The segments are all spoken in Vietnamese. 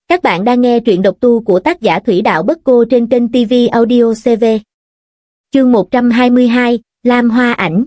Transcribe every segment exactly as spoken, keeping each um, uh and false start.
Các bạn đang nghe truyện độc tu của tác giả Thủy Đạo Bất Cô trên kênh ti vi Audio xê vê. Chương một trăm hai mươi hai, Lam Hoa Ảnh.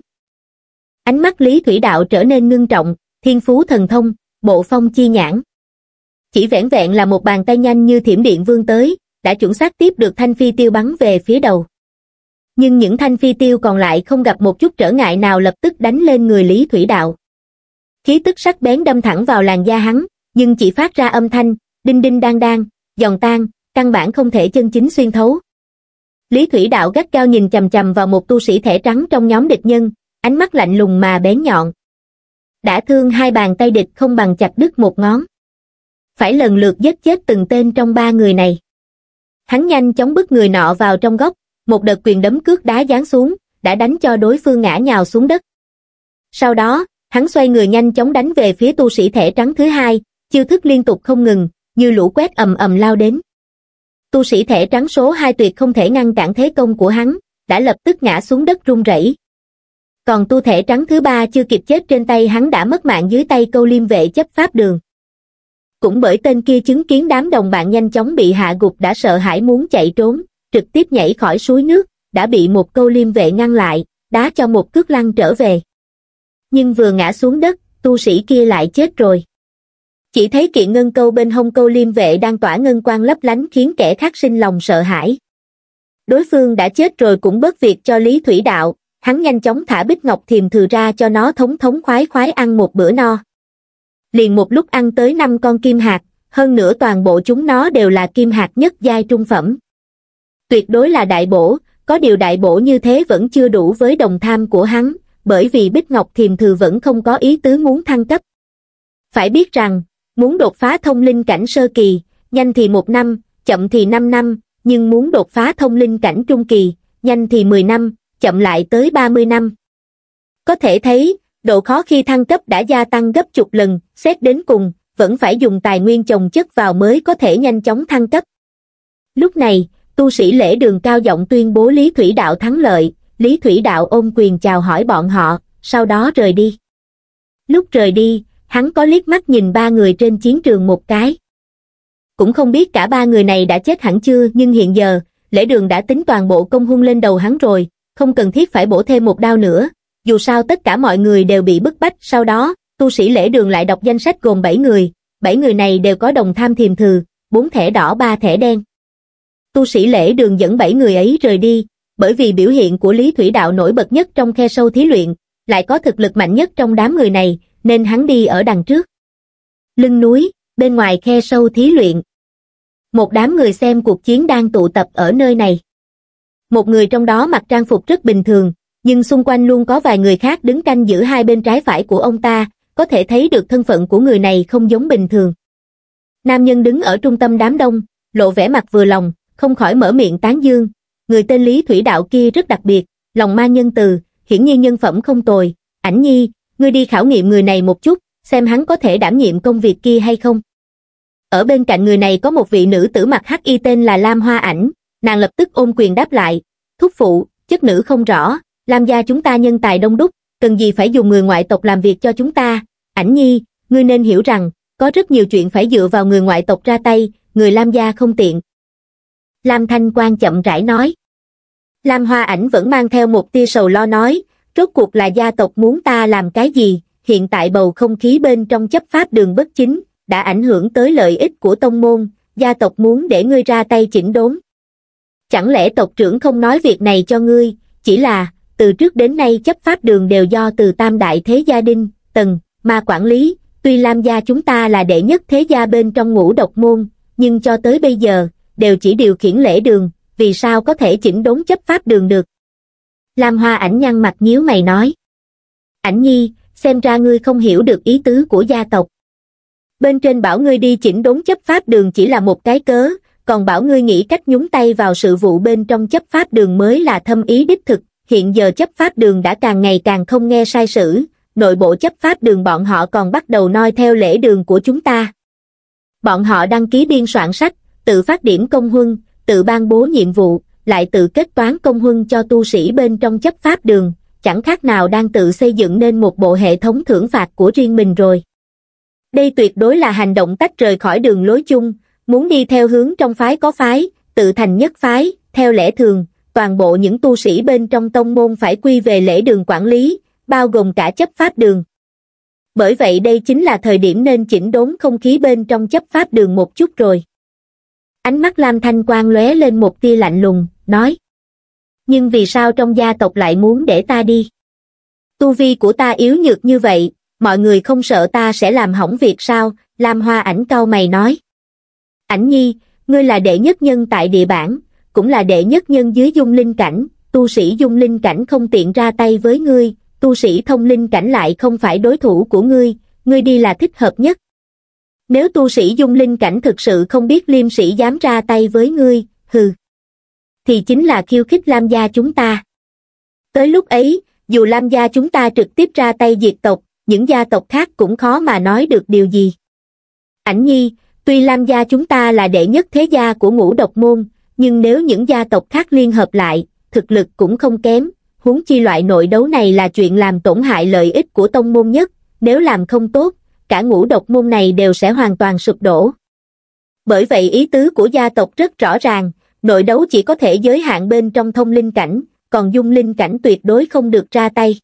Ánh mắt Lý Thủy Đạo trở nên ngưng trọng, thiên phú thần thông, bộ phong chi nhãn. Chỉ vẻn vẹn là một bàn tay nhanh như thiểm điện vươn tới, đã chuẩn xác tiếp được thanh phi tiêu bắn về phía đầu. Nhưng những thanh phi tiêu còn lại không gặp một chút trở ngại nào, lập tức đánh lên người Lý Thủy Đạo. Khí tức sắc bén đâm thẳng vào làn da hắn, nhưng chỉ phát ra âm thanh đinh đinh đang đang, giòn tan, căn bản không thể chân chính xuyên thấu. Lý Thủy Đạo gắt gao nhìn chằm chằm vào một tu sĩ thẻ trắng trong nhóm địch nhân, ánh mắt lạnh lùng mà bén nhọn. Đã thương hai bàn tay địch không bằng chặt đứt một ngón. Phải lần lượt giết chết từng tên trong ba người này. Hắn nhanh chóng bức người nọ vào trong góc, một đợt quyền đấm cước đá giáng xuống, đã đánh cho đối phương ngã nhào xuống đất. Sau đó, hắn xoay người nhanh chóng đánh về phía tu sĩ thẻ trắng thứ hai, chiêu thức liên tục không ngừng, như lũ quét ầm ầm lao đến. Tu sĩ thẻ trắng số hai tuyệt không thể ngăn cản thế công của hắn, đã lập tức ngã xuống đất run rẩy. Còn tu thẻ trắng thứ ba chưa kịp chết trên tay hắn đã mất mạng dưới tay câu liêm vệ chấp pháp đường. Cũng bởi tên kia chứng kiến đám đồng bạn nhanh chóng bị hạ gục đã sợ hãi muốn chạy trốn, trực tiếp nhảy khỏi suối nước, đã bị một câu liêm vệ ngăn lại, đá cho một cước lăn trở về. Nhưng vừa ngã xuống đất, tu sĩ kia lại chết rồi. Chỉ thấy kiện ngân câu bên hông câu liêm vệ đang tỏa ngân quang lấp lánh khiến kẻ khác sinh lòng sợ hãi. Đối phương đã chết rồi cũng bớt việc cho Lý Thủy Đạo, hắn nhanh chóng thả bích ngọc thiềm thừ ra cho nó thống thống khoái khoái ăn một bữa no. Liền một lúc ăn tới năm con kim hạt, hơn nữa toàn bộ chúng nó đều là kim hạt nhất giai trung phẩm. Tuyệt đối là đại bổ, có điều đại bổ như thế vẫn chưa đủ với đồng tham của hắn, bởi vì bích ngọc thiềm thừ vẫn không có ý tứ muốn thăng cấp. Phải biết rằng, muốn đột phá thông linh cảnh sơ kỳ, nhanh thì một năm, chậm thì năm năm, nhưng muốn đột phá thông linh cảnh trung kỳ, nhanh thì mười năm, chậm lại tới ba mươi năm. Có thể thấy, độ khó khi thăng cấp đã gia tăng gấp chục lần, xét đến cùng, vẫn phải dùng tài nguyên chồng chất vào mới có thể nhanh chóng thăng cấp. Lúc này, tu sĩ lễ đường cao giọng tuyên bố Lý Thủy Đạo thắng lợi, Lý Thủy Đạo ôm quyền chào hỏi bọn họ, sau đó rời đi. Lúc rời đi, hắn có liếc mắt nhìn ba người trên chiến trường một cái. Cũng không biết cả ba người này đã chết hẳn chưa, nhưng hiện giờ, lễ đường đã tính toàn bộ công hung lên đầu hắn rồi, không cần thiết phải bổ thêm một đao nữa, dù sao tất cả mọi người đều bị bức bách. Sau đó, tu sĩ lễ đường lại đọc danh sách gồm bảy người, bảy người này đều có đồng tham thiềm thừ, bốn thẻ đỏ ba thẻ đen. Tu sĩ lễ đường dẫn bảy người ấy rời đi, bởi vì biểu hiện của Lý Thủy Đạo nổi bật nhất trong khe sâu thí luyện, lại có thực lực mạnh nhất trong đám người này, nên hắn đi ở đằng trước. Lưng núi, bên ngoài khe sâu thí luyện. Một đám người xem cuộc chiến đang tụ tập ở nơi này. Một người trong đó mặc trang phục rất bình thường, nhưng xung quanh luôn có vài người khác đứng canh giữ hai bên trái phải của ông ta, có thể thấy được thân phận của người này không giống bình thường. Nam nhân đứng ở trung tâm đám đông, lộ vẻ mặt vừa lòng, không khỏi mở miệng tán dương. Người tên Lý Thủy Đạo kia rất đặc biệt, lòng mang nhân từ, hiển nhiên nhân phẩm không tồi. Ảnh Nhi, ngươi đi khảo nghiệm người này một chút, xem hắn có thể đảm nhiệm công việc kia hay không. Ở bên cạnh người này có một vị nữ tử mặc hắc y tên là Lam Hoa Ảnh, nàng lập tức ôm quyền đáp lại, thúc phụ, chất nữ không rõ, Lam gia chúng ta nhân tài đông đúc, cần gì phải dùng người ngoại tộc làm việc cho chúng ta. Ảnh Nhi, ngươi nên hiểu rằng, có rất nhiều chuyện phải dựa vào người ngoại tộc ra tay, người Lam gia không tiện. Lam Thanh Quan chậm rãi nói. Lam Hoa Ảnh vẫn mang theo một tia sầu lo nói, rốt cuộc là gia tộc muốn ta làm cái gì, hiện tại bầu không khí bên trong chấp pháp đường bất chính, đã ảnh hưởng tới lợi ích của tông môn, gia tộc muốn để ngươi ra tay chỉnh đốn. Chẳng lẽ tộc trưởng không nói việc này cho ngươi, chỉ là, từ trước đến nay chấp pháp đường đều do từ tam đại thế gia Đinh, Tần, Ma quản lý, tuy Lam gia chúng ta là đệ nhất thế gia bên trong ngũ độc môn, nhưng cho tới bây giờ, đều chỉ điều khiển lễ đường, vì sao có thể chỉnh đốn chấp pháp đường được. Lam Hoa Ảnh nhăn mặt nhíu mày nói. Ảnh Nhi, xem ra ngươi không hiểu được ý tứ của gia tộc. Bên trên bảo ngươi đi chỉnh đốn chấp pháp đường chỉ là một cái cớ, còn bảo ngươi nghĩ cách nhúng tay vào sự vụ bên trong chấp pháp đường mới là thâm ý đích thực. Hiện giờ chấp pháp đường đã càng ngày càng không nghe sai sử, nội bộ chấp pháp đường bọn họ còn bắt đầu noi theo lễ đường của chúng ta. Bọn họ đăng ký biên soạn sách, tự phát điểm công huân, tự ban bố nhiệm vụ, lại tự kết toán công huân cho tu sĩ bên trong chấp pháp đường, chẳng khác nào đang tự xây dựng nên một bộ hệ thống thưởng phạt của riêng mình rồi. Đây tuyệt đối là hành động tách rời khỏi đường lối chung, muốn đi theo hướng trong phái có phái, tự thành nhất phái, theo lẽ thường, toàn bộ những tu sĩ bên trong tông môn phải quy về lễ đường quản lý, bao gồm cả chấp pháp đường. Bởi vậy đây chính là thời điểm nên chỉnh đốn không khí bên trong chấp pháp đường một chút rồi. Ánh mắt Lam Thanh Quang lóe lên một tia lạnh lùng, nói. Nhưng vì sao trong gia tộc lại muốn để ta đi? Tu vi của ta yếu nhược như vậy, mọi người không sợ ta sẽ làm hỏng việc sao? Lam Hoa Ảnh cau mày nói. Ảnh nhi, ngươi là đệ nhất nhân tại địa bản, cũng là đệ nhất nhân dưới dung linh cảnh, tu sĩ dung linh cảnh không tiện ra tay với ngươi, tu sĩ thông linh cảnh lại không phải đối thủ của ngươi, ngươi đi là thích hợp nhất. Nếu tu sĩ dung linh cảnh thực sự không biết liêm sĩ dám ra tay với ngươi, hừ, thì chính là khiêu khích Lam gia chúng ta. Tới lúc ấy, dù Lam gia chúng ta trực tiếp ra tay diệt tộc, những gia tộc khác cũng khó mà nói được điều gì. Ảnh nhi, tuy Lam gia chúng ta là đệ nhất thế gia của Ngũ Độc môn, nhưng nếu những gia tộc khác liên hợp lại, thực lực cũng không kém, huống chi loại nội đấu này là chuyện làm tổn hại lợi ích của tông môn nhất, nếu làm không tốt, cả Ngũ Độc môn này đều sẽ hoàn toàn sụp đổ. Bởi vậy ý tứ của gia tộc rất rõ ràng, nội đấu chỉ có thể giới hạn bên trong thông linh cảnh, còn dung linh cảnh tuyệt đối không được ra tay.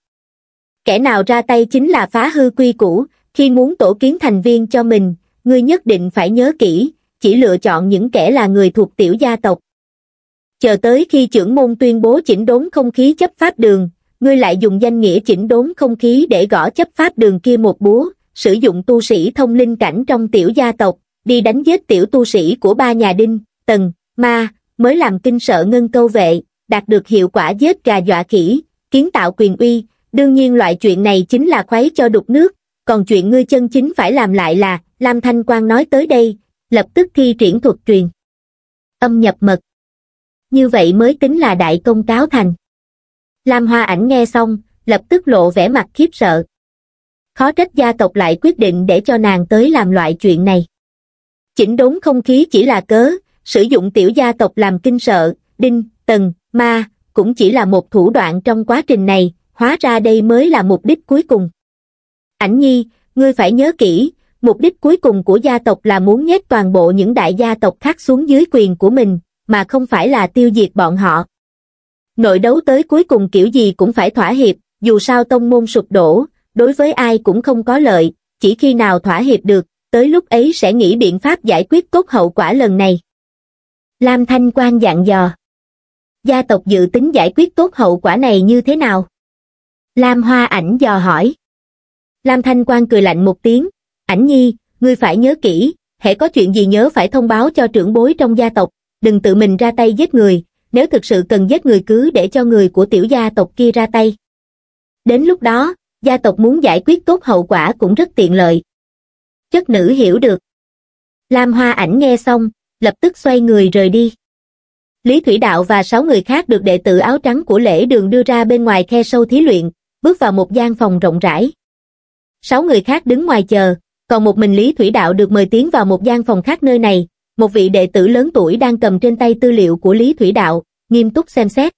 Kẻ nào ra tay chính là phá hư quy củ, khi muốn tổ kiến thành viên cho mình, ngươi nhất định phải nhớ kỹ, chỉ lựa chọn những kẻ là người thuộc tiểu gia tộc. Chờ tới khi trưởng môn tuyên bố chỉnh đốn không khí chấp pháp đường, ngươi lại dùng danh nghĩa chỉnh đốn không khí để gõ chấp pháp đường kia một búa, sử dụng tu sĩ thông linh cảnh trong tiểu gia tộc, đi đánh giết tiểu tu sĩ của ba nhà Đinh, Tần, Ma, mới làm kinh sợ Ngân Câu vệ, đạt được hiệu quả giết gà dọa khỉ, kiến tạo quyền uy. Đương nhiên loại chuyện này chính là khuấy cho đục nước, còn chuyện ngươi chân chính phải làm lại là, Lam Thanh Quang nói tới đây, lập tức thi triển thuật truyền âm nhập mật. Như vậy mới tính là đại công cáo thành. Lam Hoa Ảnh nghe xong, lập tức lộ vẻ mặt khiếp sợ. Khó trách gia tộc lại quyết định để cho nàng tới làm loại chuyện này. Chỉnh đốn không khí chỉ là cớ, sử dụng tiểu gia tộc làm kinh sợ, Đinh, Tần, Ma, cũng chỉ là một thủ đoạn trong quá trình này, hóa ra đây mới là mục đích cuối cùng. Ảnh nhi, ngươi phải nhớ kỹ, mục đích cuối cùng của gia tộc là muốn nhét toàn bộ những đại gia tộc khác xuống dưới quyền của mình, mà không phải là tiêu diệt bọn họ. Nội đấu tới cuối cùng kiểu gì cũng phải thỏa hiệp, dù sao tông môn sụp đổ, đối với ai cũng không có lợi, chỉ khi nào thỏa hiệp được, tới lúc ấy sẽ nghĩ biện pháp giải quyết tốt hậu quả lần này. Lam Thanh Quang dặn dò. Gia tộc dự tính giải quyết tốt hậu quả này như thế nào? Lam Hoa Ảnh dò hỏi. Lam Thanh Quang cười lạnh một tiếng, Ảnh nhi, ngươi phải nhớ kỹ, hễ có chuyện gì nhớ phải thông báo cho trưởng bối trong gia tộc, đừng tự mình ra tay giết người, nếu thực sự cần giết người cứ để cho người của tiểu gia tộc kia ra tay. Đến lúc đó, gia tộc muốn giải quyết tốt hậu quả cũng rất tiện lợi. Chất nữ hiểu được. Lam Hoa Ảnh nghe xong, lập tức xoay người rời đi. Lý Thủy Đạo và sáu người khác được đệ tử áo trắng của lễ đường đưa ra bên ngoài khe sâu thí luyện, bước vào một gian phòng rộng rãi. Sáu người khác đứng ngoài chờ, còn một mình Lý Thủy Đạo được mời tiến vào một gian phòng khác. Nơi này, một vị đệ tử lớn tuổi đang cầm trên tay tư liệu của Lý Thủy Đạo, nghiêm túc xem xét.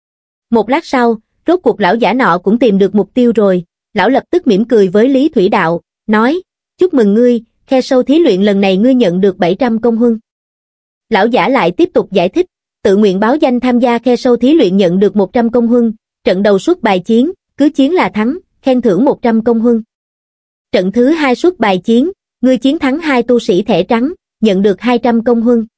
Một lát sau, rốt cuộc lão giả nọ cũng tìm được mục tiêu rồi, lão lập tức mỉm cười với Lý Thủy Đạo, nói, chúc mừng ngươi, khe sâu thí luyện lần này ngươi nhận được bảy trăm công huân. Lão giả lại tiếp tục giải thích, tự nguyện báo danh tham gia khe sâu thí luyện nhận được một trăm công huân, trận đầu suốt bài chiến, cứ chiến là thắng, khen thưởng một trăm công huân. Trận thứ hai suốt bài chiến, ngươi chiến thắng hai tu sĩ thẻ trắng, nhận được hai trăm công huân.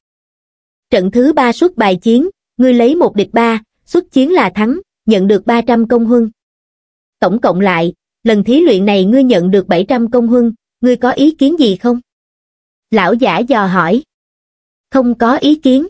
Trận thứ ba suốt bài chiến, ngươi lấy một địch ba, xuất chiến là thắng, nhận được ba trăm công huân. Tổng cộng lại, lần thí luyện này ngươi nhận được bảy trăm công huân, ngươi có ý kiến gì không? Lão giả dò hỏi. Không có ý kiến.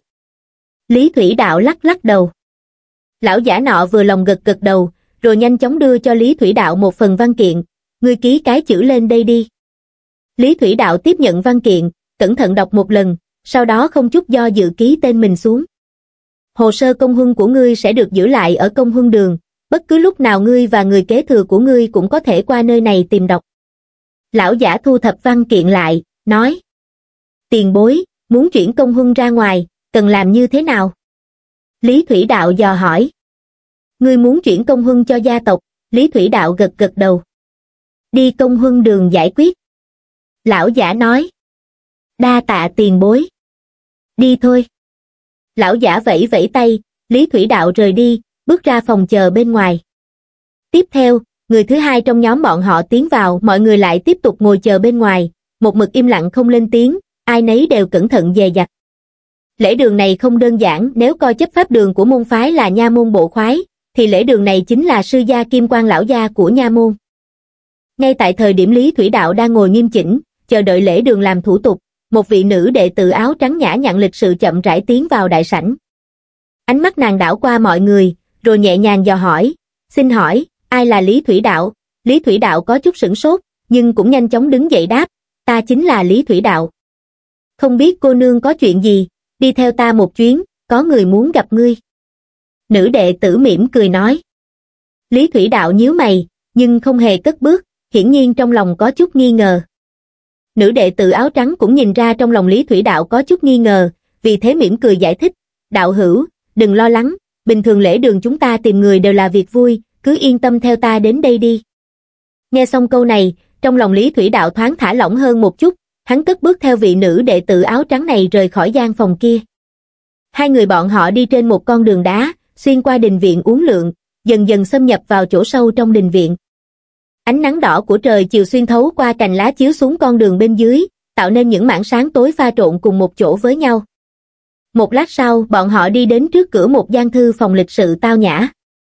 Lý Thủy Đạo lắc lắc đầu. Lão giả nọ vừa lòng gật gật đầu, rồi nhanh chóng đưa cho Lý Thủy Đạo một phần văn kiện, ngươi ký cái chữ lên đây đi. Lý Thủy Đạo tiếp nhận văn kiện, cẩn thận đọc một lần, sau đó không chút do dự ký tên mình xuống. Hồ sơ công huân của ngươi sẽ được giữ lại ở công huân đường, bất cứ lúc nào ngươi và người kế thừa của ngươi cũng có thể qua nơi này tìm đọc. Lão giả thu thập văn kiện lại, nói. Tiền bối, muốn chuyển công huân ra ngoài, cần làm như thế nào? Lý Thủy Đạo dò hỏi. Ngươi muốn chuyển công huân cho gia tộc, Lý Thủy Đạo gật gật đầu. Đi công huân đường giải quyết. Lão giả nói. Đa tạ tiền bối. Đi thôi. Lão giả vẫy vẫy tay, Lý Thủy Đạo rời đi, bước ra phòng chờ bên ngoài. Tiếp theo, người thứ hai trong nhóm bọn họ tiến vào, mọi người lại tiếp tục ngồi chờ bên ngoài, một mực im lặng không lên tiếng, ai nấy đều cẩn thận dè dặt. Lễ đường này không đơn giản, nếu coi chấp pháp đường của môn phái là nha môn bộ khoái, thì lễ đường này chính là sư gia kim quan lão gia của nha môn. Ngay tại thời điểm Lý Thủy Đạo đang ngồi nghiêm chỉnh, chờ đợi lễ đường làm thủ tục, một vị nữ đệ tử áo trắng nhã nhặn lịch sự chậm rãi tiến vào đại sảnh. Ánh mắt nàng đảo qua mọi người, rồi nhẹ nhàng dò hỏi, xin hỏi, ai là Lý Thủy Đạo? Lý Thủy Đạo có chút sửng sốt, nhưng cũng nhanh chóng đứng dậy đáp, ta chính là Lý Thủy Đạo. Không biết cô nương có chuyện gì, đi theo ta một chuyến, có người muốn gặp ngươi. Nữ đệ tử mỉm cười nói. Lý Thủy Đạo nhíu mày, nhưng không hề cất bước, hiển nhiên trong lòng có chút nghi ngờ. Nữ đệ tử áo trắng cũng nhìn ra trong lòng Lý Thủy Đạo có chút nghi ngờ, vì thế mỉm cười giải thích, đạo hữu, đừng lo lắng, bình thường lễ đường chúng ta tìm người đều là việc vui, cứ yên tâm theo ta đến đây đi. Nghe xong câu này, trong lòng Lý Thủy Đạo thoáng thả lỏng hơn một chút, hắn cất bước theo vị nữ đệ tử áo trắng này rời khỏi gian phòng kia. Hai người bọn họ đi trên một con đường đá, xuyên qua đình viện uốn lượn, dần dần xâm nhập vào chỗ sâu trong đình viện. Ánh nắng đỏ của trời chiều xuyên thấu qua cành lá chiếu xuống con đường bên dưới, tạo nên những mảng sáng tối pha trộn cùng một chỗ với nhau. Một lát sau, bọn họ đi đến trước cửa một gian thư phòng lịch sự tao nhã.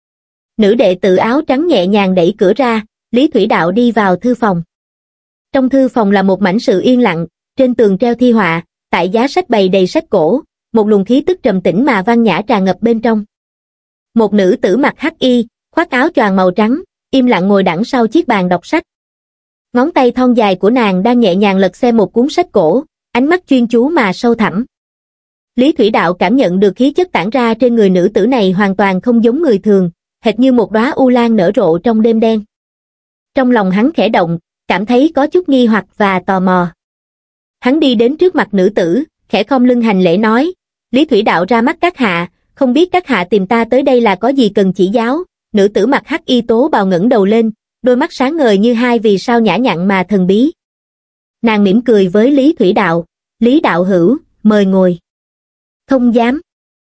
Nữ đệ tử áo trắng nhẹ nhàng đẩy cửa ra, Lý Thủy Đạo đi vào thư phòng. Trong thư phòng là một mảnh sự yên lặng, trên tường treo thi họa, tại giá sách bày đầy sách cổ, một luồng khí tức trầm tĩnh mà văn nhã tràn ngập bên trong. Một nữ tử mặc hắc y, khoác áo choàng màu trắng, im lặng ngồi đằng sau chiếc bàn đọc sách. Ngón tay thon dài của nàng đang nhẹ nhàng lật xem một cuốn sách cổ, ánh mắt chuyên chú mà sâu thẳm. Lý Thủy Đạo cảm nhận được khí chất tản ra trên người nữ tử này hoàn toàn không giống người thường, hệt như một đóa u lan nở rộ trong đêm đen. Trong lòng hắn khẽ động, cảm thấy có chút nghi hoặc và tò mò. Hắn đi đến trước mặt nữ tử, khẽ khom lưng hành lễ nói, Lý Thủy Đạo ra mắt các hạ, không biết các hạ tìm ta tới đây là có gì cần chỉ giáo. Nữ tử mặc hắc y tố bào ngẩng đầu lên, đôi mắt sáng ngời như hai vì sao nhã nhặn mà thần bí. Nàng mỉm cười với Lý Thủy Đạo, Lý đạo hữu, mời ngồi. Không dám.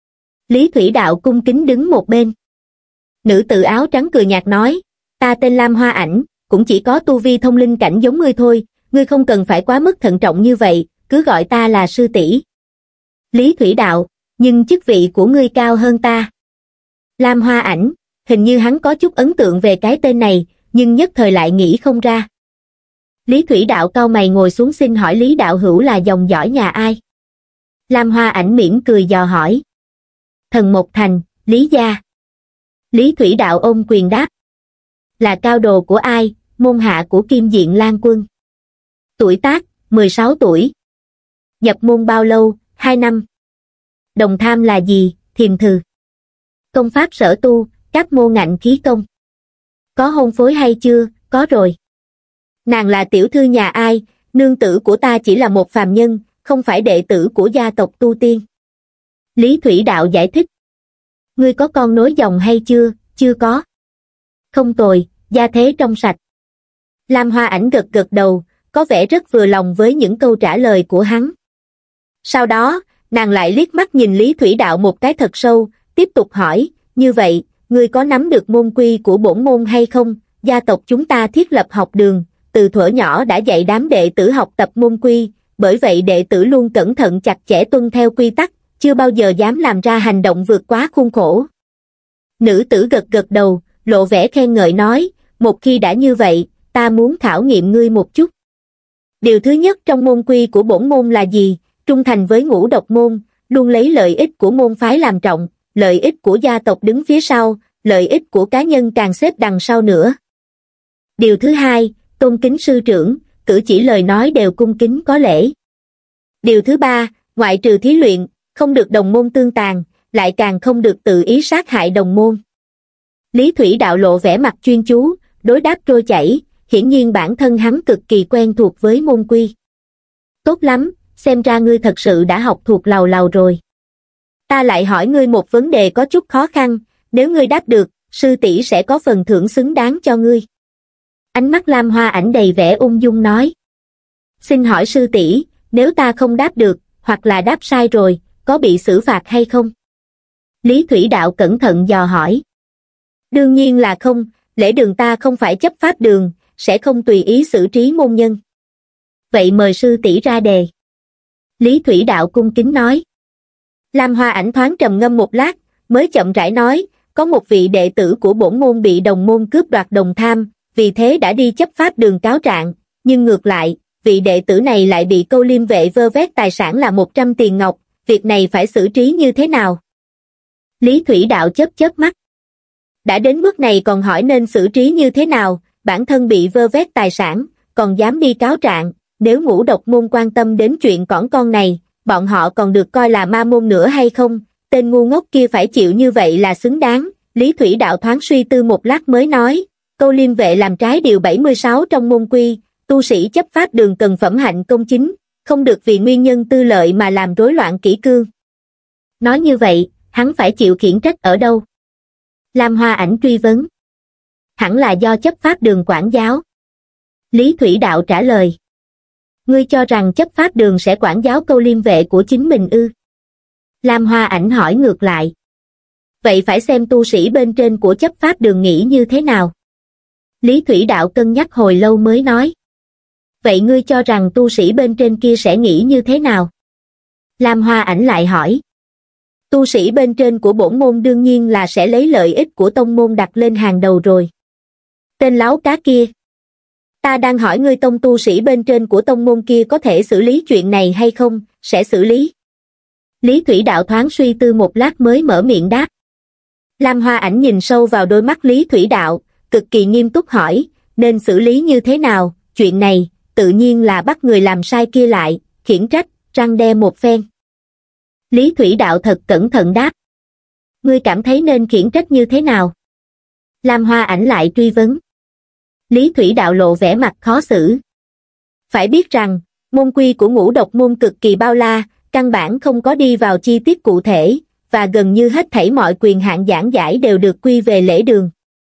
Lý Thủy Đạo cung kính đứng một bên. Nữ tử áo trắng cười nhạt nói, ta tên Lam Hoa Ảnh, cũng chỉ có tu vi thông linh cảnh giống ngươi thôi, ngươi không cần phải quá mức thận trọng như vậy, cứ gọi ta là sư tỷ. Lý Thủy Đạo, nhưng chức vị của ngươi cao hơn ta. Lam Hoa Ảnh, hình như hắn có chút ấn tượng về cái tên này, nhưng nhất thời lại nghĩ không ra. Lý Thủy Đạo cau mày ngồi xuống xin hỏi Lý đạo hữu là dòng dõi nhà ai? Lam Hoa Ảnh mỉm cười dò hỏi. Thần Mộc Thành, Lý gia. Lý Thủy Đạo ôm quyền đáp. Là cao đồ của ai? Môn hạ của Kim Diện Lan Quân. Tuổi tác, mười sáu tuổi. Nhập môn bao lâu? hai năm. Đồng tham là gì? Thiềm thừ. Công pháp sở tu, các môn ngạnh khí công. Có hôn phối hay chưa? Có rồi. Nàng là tiểu thư nhà ai? Nương tử của ta chỉ là một phàm nhân, không phải đệ tử của gia tộc tu tiên. Lý Thủy Đạo giải thích. Ngươi có con nối dòng hay chưa? Chưa có. Không tồi, gia thế trong sạch. Lam Hoa Ảnh gật gật đầu, có vẻ rất vừa lòng với những câu trả lời của hắn. Sau đó, nàng lại liếc mắt nhìn Lý Thủy Đạo một cái thật sâu, tiếp tục hỏi, như vậy, ngươi có nắm được môn quy của bổn môn hay không? Gia tộc chúng ta thiết lập học đường, từ thuở nhỏ đã dạy đám đệ tử học tập môn quy, bởi vậy đệ tử luôn cẩn thận chặt chẽ tuân theo quy tắc, chưa bao giờ dám làm ra hành động vượt quá khuôn khổ. Nữ tử gật gật đầu, lộ vẻ khen ngợi nói, một khi đã như vậy, ta muốn khảo nghiệm ngươi một chút. Điều thứ nhất trong môn quy của bổn môn là gì? Trung thành với Ngũ Độc môn, luôn lấy lợi ích của môn phái làm trọng, lợi ích của gia tộc đứng phía sau, lợi ích của cá nhân càng xếp đằng sau nữa. Điều thứ hai, tôn kính sư trưởng, cử chỉ lời nói đều cung kính có lễ. Điều thứ ba, ngoại trừ thí luyện, không được đồng môn tương tàn, lại càng không được tự ý sát hại đồng môn. Lý Thủy Đạo lộ vẻ mặt chuyên chú, đối đáp trôi chảy, hiển nhiên bản thân hắn cực kỳ quen thuộc với môn quy. Tốt lắm, xem ra ngươi thật sự đã học thuộc lầu lầu rồi. Ta lại hỏi ngươi một vấn đề có chút khó khăn, nếu ngươi đáp được, sư tỷ sẽ có phần thưởng xứng đáng cho ngươi. Ánh mắt Lam Hoa Ảnh đầy vẻ ung dung nói. Xin hỏi sư tỷ, nếu ta không đáp được, hoặc là đáp sai rồi, có bị xử phạt hay không? Lý Thủy Đạo cẩn thận dò hỏi. Đương nhiên là không, lễ đường ta không phải chấp pháp đường, sẽ không tùy ý xử trí môn nhân. Vậy mời sư tỷ ra đề. Lý Thủy Đạo cung kính nói. Lam Hoa Ảnh thoáng trầm ngâm một lát, mới chậm rãi nói, có một vị đệ tử của bổn môn bị đồng môn cướp đoạt đồng tham, vì thế đã đi chấp pháp đường cáo trạng, nhưng ngược lại, vị đệ tử này lại bị câu liêm vệ vơ vét tài sản là một trăm tiền ngọc, việc này phải xử trí như thế nào? Lý Thủy Đạo chớp chớp mắt. Đã đến bước này còn hỏi nên xử trí như thế nào, bản thân bị vơ vét tài sản, còn dám đi cáo trạng, nếu Ngũ Độc môn quan tâm đến chuyện cỏn con này, bọn họ còn được coi là ma môn nữa hay không? Tên ngu ngốc kia phải chịu như vậy là xứng đáng. Lý Thủy Đạo thoáng suy tư một lát mới nói, câu liêm vệ làm trái điều bảy mươi sáu trong môn quy, tu sĩ chấp pháp đường cần phẩm hạnh công chính, không được vì nguyên nhân tư lợi mà làm rối loạn kỷ cương. Nói như vậy, hắn phải chịu khiển trách ở đâu? Lam Hoa Ảnh truy vấn. Hẳn là do chấp pháp đường quản giáo. Lý Thủy Đạo trả lời. Ngươi cho rằng chấp pháp đường sẽ quản giáo câu liêm vệ của chính mình ư? Lam Hoa Ảnh hỏi ngược lại. Vậy phải xem tu sĩ bên trên của chấp pháp đường nghĩ như thế nào? Lý Thủy Đạo cân nhắc hồi lâu mới nói. Vậy ngươi cho rằng tu sĩ bên trên kia sẽ nghĩ như thế nào? Lam Hoa Ảnh lại hỏi. Tu sĩ bên trên của bổn môn đương nhiên là sẽ lấy lợi ích của tông môn đặt lên hàng đầu rồi. Tên láo cá kia. Ta đang hỏi ngươi tông tu sĩ bên trên của tông môn kia có thể xử lý chuyện này hay không, sẽ xử lý. Lý Thủy Đạo thoáng suy tư một lát mới mở miệng đáp. Lam Hoa Ảnh nhìn sâu vào đôi mắt Lý Thủy Đạo, cực kỳ nghiêm túc hỏi, nên xử lý như thế nào? Chuyện này, tự nhiên là bắt người làm sai kia lại, khiển trách, răn đe một phen. Lý Thủy Đạo thật cẩn thận đáp. Ngươi cảm thấy nên khiển trách như thế nào? Lam Hoa Ảnh lại truy vấn. Lý Thủy Đạo lộ vẻ mặt khó xử. Phải biết rằng, môn quy của Ngũ Độc môn cực kỳ bao la, căn bản không có đi vào chi tiết cụ thể, và gần như hết thảy mọi quyền hạn giảng giải đều được quy về lễ đường.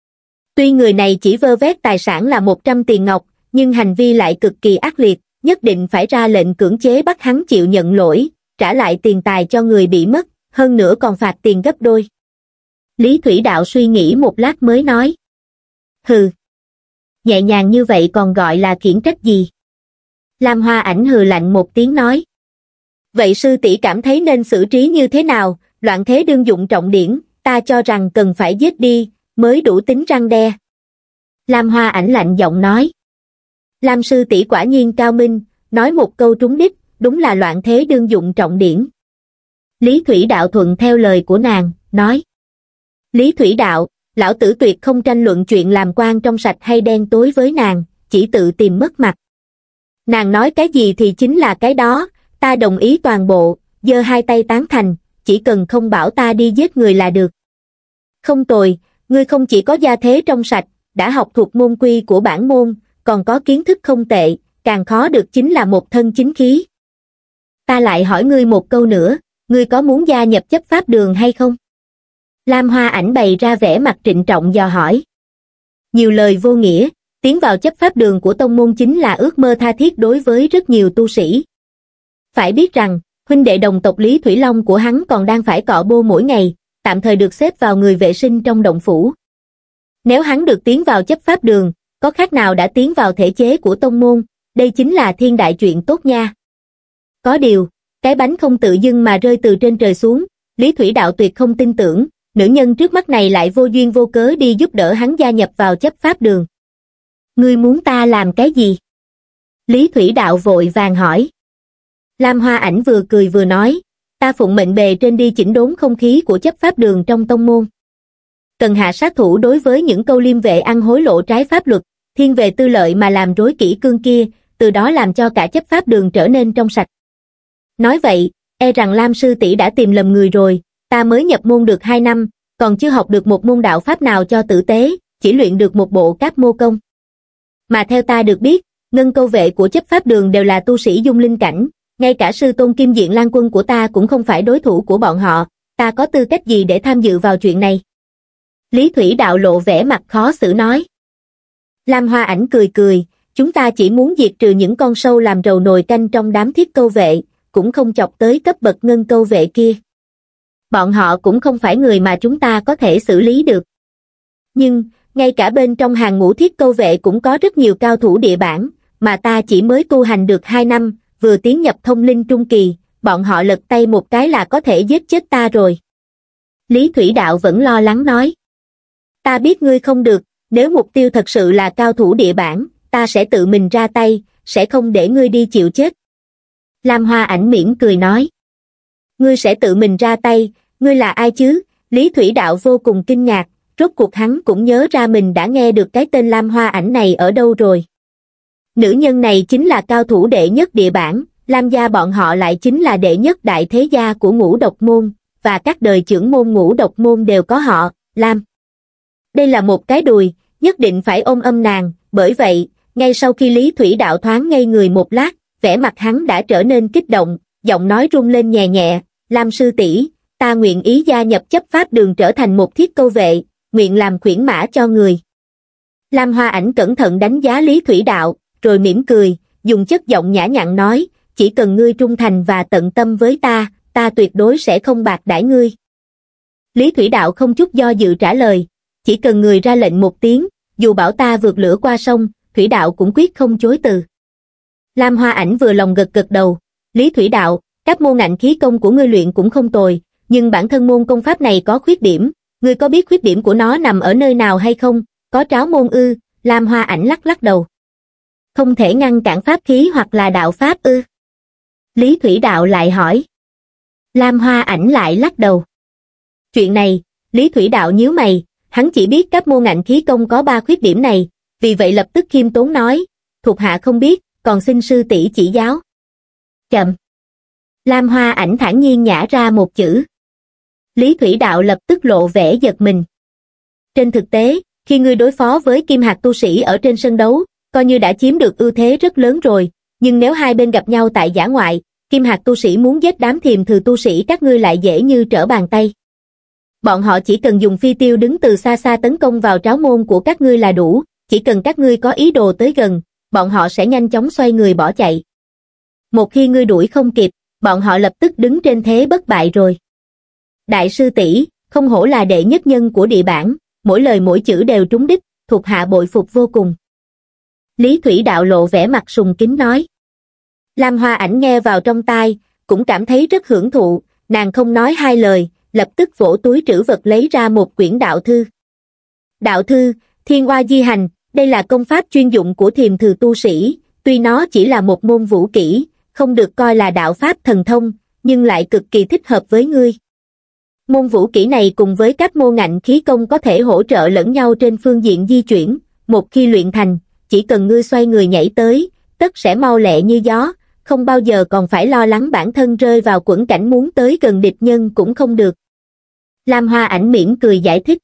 Tuy người này chỉ vơ vét tài sản là một trăm tiền ngọc, nhưng hành vi lại cực kỳ ác liệt, nhất định phải ra lệnh cưỡng chế bắt hắn chịu nhận lỗi, trả lại tiền tài cho người bị mất, hơn nữa còn phạt tiền gấp đôi. Lý Thủy Đạo suy nghĩ một lát mới nói. Hừ. Nhẹ nhàng như vậy còn gọi là khiển trách gì? Lam Hoa Ảnh hừ lạnh một tiếng nói. Vậy sư tỷ cảm thấy nên xử trí như thế nào? Loạn thế đương dụng trọng điển, ta cho rằng cần phải giết đi, mới đủ tính răn đe. Lam Hoa Ảnh lạnh giọng nói. Lam sư tỷ quả nhiên cao minh, nói một câu trúng đích, đúng là loạn thế đương dụng trọng điển. Lý Thủy Đạo thuận theo lời của nàng, nói. Lý Thủy Đạo, lão tử tuyệt không tranh luận chuyện làm quan trong sạch hay đen tối với nàng, chỉ tự tìm mất mặt. Nàng nói cái gì thì chính là cái đó, ta đồng ý toàn bộ, giơ hai tay tán thành, chỉ cần không bảo ta đi giết người là được. Không tồi, ngươi không chỉ có gia thế trong sạch, đã học thuộc môn quy của bản môn, còn có kiến thức không tệ, càng khó được chính là một thân chính khí. Ta lại hỏi ngươi một câu nữa, ngươi có muốn gia nhập chấp pháp đường hay không? Lam Hoa Ảnh bày ra vẻ mặt trịnh trọng dò hỏi. Nhiều lời vô nghĩa, tiến vào chấp pháp đường của tông môn chính là ước mơ tha thiết đối với rất nhiều tu sĩ. Phải biết rằng, huynh đệ đồng tộc Lý Thủy Long của hắn còn đang phải cọ bô mỗi ngày, tạm thời được xếp vào người vệ sinh trong động phủ. Nếu hắn được tiến vào chấp pháp đường, có khác nào đã tiến vào thể chế của tông môn, đây chính là thiên đại chuyện tốt nha. Có điều, cái bánh không tự dưng mà rơi từ trên trời xuống, Lý Thủy Đạo tuyệt không tin tưởng, nữ nhân trước mắt này lại vô duyên vô cớ đi giúp đỡ hắn gia nhập vào chấp pháp đường. Ngươi muốn ta làm cái gì? Lý Thủy Đạo vội vàng hỏi. Lam Hoa Ảnh vừa cười vừa nói, ta phụng mệnh bề trên đi chỉnh đốn không khí của chấp pháp đường trong tông môn. Cần hạ sát thủ đối với những câu liêm vệ ăn hối lộ trái pháp luật, thiên về tư lợi mà làm rối kỷ cương kia, từ đó làm cho cả chấp pháp đường trở nên trong sạch. Nói vậy, e rằng Lam sư tỷ đã tìm lầm người rồi, ta mới nhập môn được hai năm, còn chưa học được một môn đạo pháp nào cho tử tế, chỉ luyện được một bộ cáp mô công. Mà theo ta được biết, ngân câu vệ của chấp pháp đường đều là tu sĩ dung linh cảnh, ngay cả sư tôn Kim Diện Lan Quân của ta cũng không phải đối thủ của bọn họ, ta có tư cách gì để tham dự vào chuyện này? Lý Thủy Đạo lộ vẻ mặt khó xử nói. Lam Hoa Ảnh cười cười, chúng ta chỉ muốn diệt trừ những con sâu làm rầu nồi canh trong đám thiết câu vệ, cũng không chọc tới cấp bậc ngân câu vệ kia. Bọn họ cũng không phải người mà chúng ta có thể xử lý được. Nhưng, ngay cả bên trong hàng ngũ thiết câu vệ cũng có rất nhiều cao thủ địa bản, mà ta chỉ mới tu hành được hai năm, vừa tiến nhập thông linh trung kỳ, bọn họ lật tay một cái là có thể giết chết ta rồi. Lý Thủy Đạo vẫn lo lắng nói. Ta biết ngươi không được, nếu mục tiêu thật sự là cao thủ địa bản, ta sẽ tự mình ra tay, sẽ không để ngươi đi chịu chết. Lam Hoa Ảnh mỉm cười nói. Ngươi sẽ tự mình ra tay, ngươi là ai chứ? Lý Thủy Đạo vô cùng kinh ngạc, rốt cuộc hắn cũng nhớ ra mình đã nghe được cái tên Lam Hoa Ảnh này ở đâu rồi. Nữ nhân này chính là cao thủ đệ nhất địa bản, Lam gia bọn họ lại chính là đệ nhất đại thế gia của Ngũ Độc môn, và các đời trưởng môn Ngũ Độc môn đều có họ, Lam. Đây là một cái đùi, nhất định phải ôm âm nàng, bởi vậy, ngay sau khi Lý Thủy Đạo thoáng ngây người một lát, vẻ mặt hắn đã trở nên kích động, giọng nói rung lên nhẹ nhẹ, Lam sư tỷ, ta nguyện ý gia nhập chấp pháp đường trở thành một thiết câu vệ, nguyện làm khuyển mã cho người. Lam Hoa Ảnh cẩn thận đánh giá Lý Thủy Đạo, rồi mỉm cười, dùng chất giọng nhã nhặn nói, chỉ cần ngươi trung thành và tận tâm với ta, ta tuyệt đối sẽ không bạc đãi ngươi. Lý Thủy Đạo không chút do dự trả lời, chỉ cần người ra lệnh một tiếng, dù bảo ta vượt lửa qua sông, Thủy Đạo cũng quyết không chối từ. Lam Hoa Ảnh vừa lòng gật gật đầu, Lý Thủy Đạo, các môn ngạnh khí công của ngươi luyện cũng không tồi, nhưng bản thân môn công pháp này có khuyết điểm, ngươi có biết khuyết điểm của nó nằm ở nơi nào hay không? Có tráo môn ư? Lam Hoa Ảnh lắc lắc đầu. Không thể ngăn cản pháp khí hoặc là đạo pháp ư? Lý Thủy Đạo lại hỏi. Lam Hoa Ảnh lại lắc đầu. Chuyện này, Lý Thủy Đạo nhíu mày, hắn chỉ biết các môn ngạnh khí công có ba khuyết điểm này, vì vậy lập tức khiêm tốn nói, thuộc hạ không biết, còn xin sư tỷ chỉ giáo. Chậm. Lam Hoa Ảnh thản nhiên nhả ra một chữ. Lý Thủy Đạo lập tức lộ vẻ giật mình. Trên thực tế, khi ngươi đối phó với Kim Hạt tu sĩ ở trên sân đấu, coi như đã chiếm được ưu thế rất lớn rồi, nhưng nếu hai bên gặp nhau tại dã ngoại, Kim Hạt tu sĩ muốn giết đám thiềm thừ tu sĩ các ngươi lại dễ như trở bàn tay. Bọn họ chỉ cần dùng phi tiêu đứng từ xa xa tấn công vào tráo môn của các ngươi là đủ, chỉ cần các ngươi có ý đồ tới gần, bọn họ sẽ nhanh chóng xoay người bỏ chạy. Một khi ngươi đuổi không kịp, bọn họ lập tức đứng trên thế bất bại rồi. Đại sư tỷ, không hổ là đệ nhất nhân của địa bản, mỗi lời mỗi chữ đều trúng đích, thuộc hạ bội phục vô cùng. Lý Thủy Đạo lộ vẻ mặt sùng kính nói. Lam Hoa Ảnh nghe vào trong tai, cũng cảm thấy rất hưởng thụ, nàng không nói hai lời, lập tức vỗ túi trữ vật lấy ra một quyển đạo thư. Đạo thư, Thiên Oa Di Hành, đây là công pháp chuyên dụng của thiềm thừ tu sĩ, tuy nó chỉ là một môn vũ kỹ, không được coi là đạo pháp thần thông, nhưng lại cực kỳ thích hợp với ngươi. Môn vũ kỹ này cùng với các môn ngạnh khí công có thể hỗ trợ lẫn nhau trên phương diện di chuyển, một khi luyện thành, chỉ cần ngươi xoay người nhảy tới, tất sẽ mau lẹ như gió, không bao giờ còn phải lo lắng bản thân rơi vào quẫn cảnh muốn tới gần địch nhân cũng không được. Lam Hoa Ảnh mỉm cười giải thích.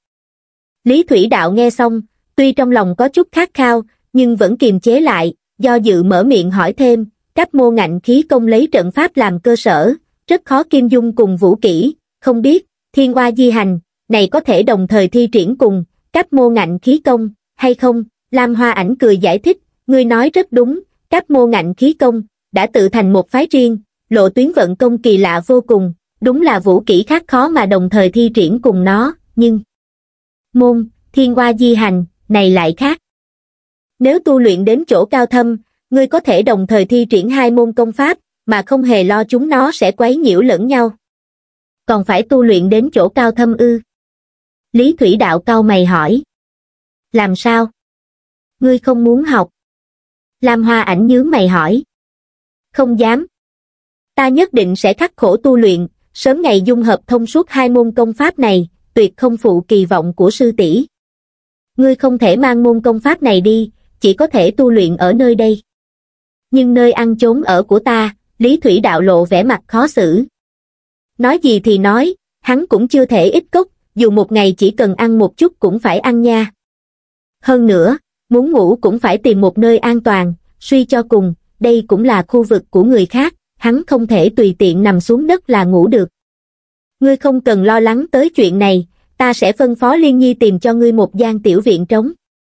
Lý Thủy Đạo nghe xong, tuy trong lòng có chút khát khao, nhưng vẫn kiềm chế lại, do dự mở miệng hỏi thêm, các môn ngạnh khí công lấy trận pháp làm cơ sở, rất khó kim dung cùng vũ kỹ, không biết, Thiên Oa Di Hành, này có thể đồng thời thi triển cùng, các môn ngạnh khí công, hay không? Lam Hoa Ảnh cười giải thích, ngươi nói rất đúng, các môn ngạnh khí công, đã tự thành một phái riêng, lộ tuyến vận công kỳ lạ vô cùng, đúng là vũ kỹ khác khó mà đồng thời thi triển cùng nó, nhưng môn, Thiên Oa Di Hành, này lại khác. Nếu tu luyện đến chỗ cao thâm, ngươi có thể đồng thời thi triển hai môn công pháp, mà không hề lo chúng nó sẽ quấy nhiễu lẫn nhau. Còn phải tu luyện đến chỗ cao thâm ư? Lý Thủy Đạo cau mày hỏi. Làm sao? Ngươi không muốn học? Lam Hoa Ảnh nhướng mày hỏi. Không dám. Ta nhất định sẽ khắc khổ tu luyện, sớm ngày dung hợp thông suốt hai môn công pháp này, tuyệt không phụ kỳ vọng của sư tỷ. Ngươi không thể mang môn công pháp này đi, chỉ có thể tu luyện ở nơi đây. Nhưng nơi ăn chốn ở của ta, Lý Thủy Đạo lộ vẻ mặt khó xử. Nói gì thì nói, hắn cũng chưa thể ít cốc, dù một ngày chỉ cần ăn một chút cũng phải ăn nha. Hơn nữa, muốn ngủ cũng phải tìm một nơi an toàn, suy cho cùng, đây cũng là khu vực của người khác, hắn không thể tùy tiện nằm xuống đất là ngủ được. Ngươi không cần lo lắng tới chuyện này, ta sẽ phân phó Liên Nhi tìm cho ngươi một gian tiểu viện trống.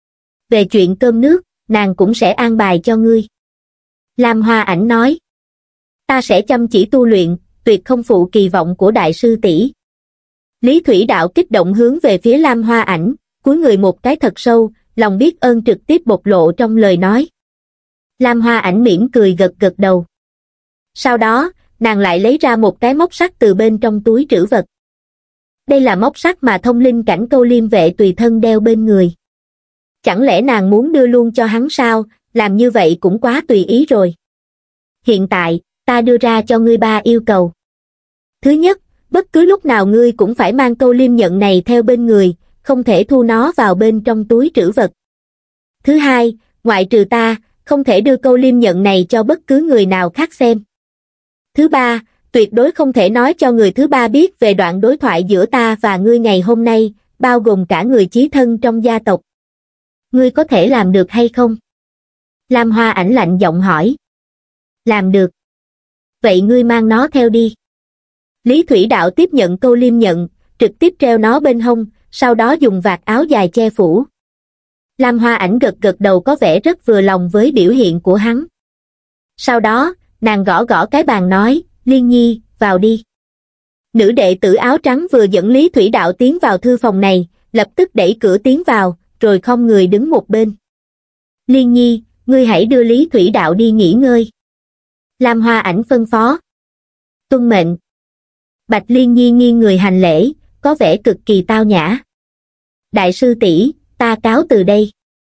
Về chuyện cơm nước, nàng cũng sẽ an bài cho ngươi. Lam Hoa Ảnh nói. Ta sẽ chăm chỉ tu luyện, tuyệt không phụ kỳ vọng của đại sư tỷ. Lý Thủy Đạo kích động hướng về phía Lam Hoa Ảnh, cúi người một cái thật sâu, lòng biết ơn trực tiếp bộc lộ trong lời nói. Lam Hoa Ảnh mỉm cười gật gật đầu. Sau đó, nàng lại lấy ra một cái móc sắt từ bên trong túi trữ vật. Đây là móc sắt mà thông linh cảnh Câu Liêm vệ tùy thân đeo bên người. Chẳng lẽ nàng muốn đưa luôn cho hắn sao, làm như vậy cũng quá tùy ý rồi. Hiện tại, ta đưa ra cho ngươi ba yêu cầu. Thứ nhất, bất cứ lúc nào ngươi cũng phải mang Câu Liêm nhận này theo bên người, không thể thu nó vào bên trong túi trữ vật. Thứ hai, ngoại trừ ta, không thể đưa Câu Liêm nhận này cho bất cứ người nào khác xem. Thứ ba, tuyệt đối không thể nói cho người thứ ba biết về đoạn đối thoại giữa ta và ngươi ngày hôm nay, bao gồm cả người chí thân trong gia tộc. Ngươi có thể làm được hay không? Lam Hoa Ảnh lạnh giọng hỏi. Làm được. Vậy ngươi mang nó theo đi. Lý Thủy Đạo tiếp nhận Câu Liêm nhận, trực tiếp treo nó bên hông, sau đó dùng vạt áo dài che phủ. Lam Hoa Ảnh gật gật đầu có vẻ rất vừa lòng với biểu hiện của hắn. Sau đó, nàng gõ gõ cái bàn nói, Liên Nhi, vào đi. Nữ đệ tử áo trắng vừa dẫn Lý Thủy Đạo tiến vào thư phòng này, lập tức đẩy cửa tiến vào, rồi không người đứng một bên. Liên Nhi, ngươi hãy đưa Lý Thủy Đạo đi nghỉ ngơi. Lam Hoa Ảnh phân phó. Tuân mệnh. Bạch Liên Nhi nghiêng người hành lễ, có vẻ cực kỳ tao nhã. Đại sư tỷ, ta cáo từ đây.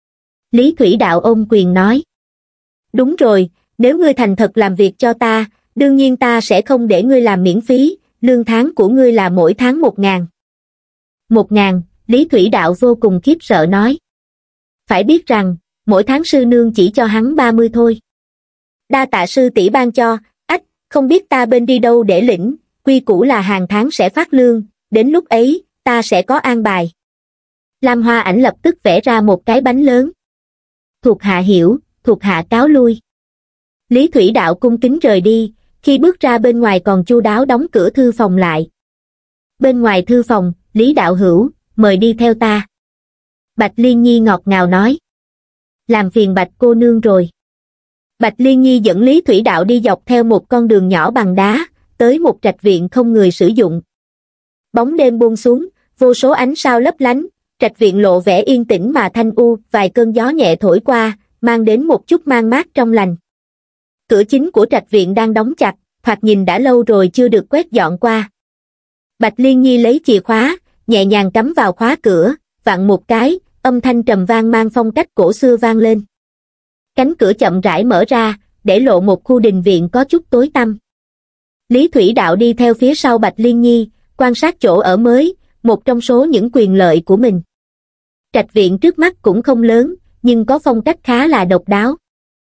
Lý Thủy Đạo ôm quyền nói. Đúng rồi, nếu ngươi thành thật làm việc cho ta, đương nhiên ta sẽ không để ngươi làm miễn phí, lương tháng của ngươi là mỗi tháng một ngàn. Một ngàn, Lý Thủy Đạo vô cùng khiếp sợ nói. Phải biết rằng, mỗi tháng sư nương chỉ cho hắn ba mươi thôi. Đa tạ sư tỷ ban cho, ách, không biết ta bên đi đâu để lĩnh, quy củ là hàng tháng sẽ phát lương, đến lúc ấy, ta sẽ có an bài. Lam Hoa Ảnh lập tức vẽ ra một cái bánh lớn. Thuộc hạ hiểu, thuộc hạ cáo lui. Lý Thủy Đạo cung kính rời đi, khi bước ra bên ngoài còn chu đáo đóng cửa thư phòng lại. Bên ngoài thư phòng, Lý Đạo Hữu, mời đi theo ta. Bạch Liên Nhi ngọt ngào nói. Làm phiền Bạch cô nương rồi. Bạch Liên Nhi dẫn Lý Thủy Đạo đi dọc theo một con đường nhỏ bằng đá, tới một trạch viện không người sử dụng. Bóng đêm buông xuống, vô số ánh sao lấp lánh, trạch viện lộ vẻ yên tĩnh mà thanh u, vài cơn gió nhẹ thổi qua, mang đến một chút mang mát trong lành. Cửa chính của trạch viện đang đóng chặt, thoạt nhìn đã lâu rồi chưa được quét dọn qua. Bạch Liên Nhi lấy chìa khóa, nhẹ nhàng cắm vào khóa cửa, vặn một cái, âm thanh trầm vang mang phong cách cổ xưa vang lên. Cánh cửa chậm rãi mở ra, để lộ một khu đình viện có chút tối tăm. Lý Thủy Đạo đi theo phía sau Bạch Liên Nhi, quan sát chỗ ở mới, một trong số những quyền lợi của mình. Trạch viện trước mắt cũng không lớn, nhưng có phong cách khá là độc đáo.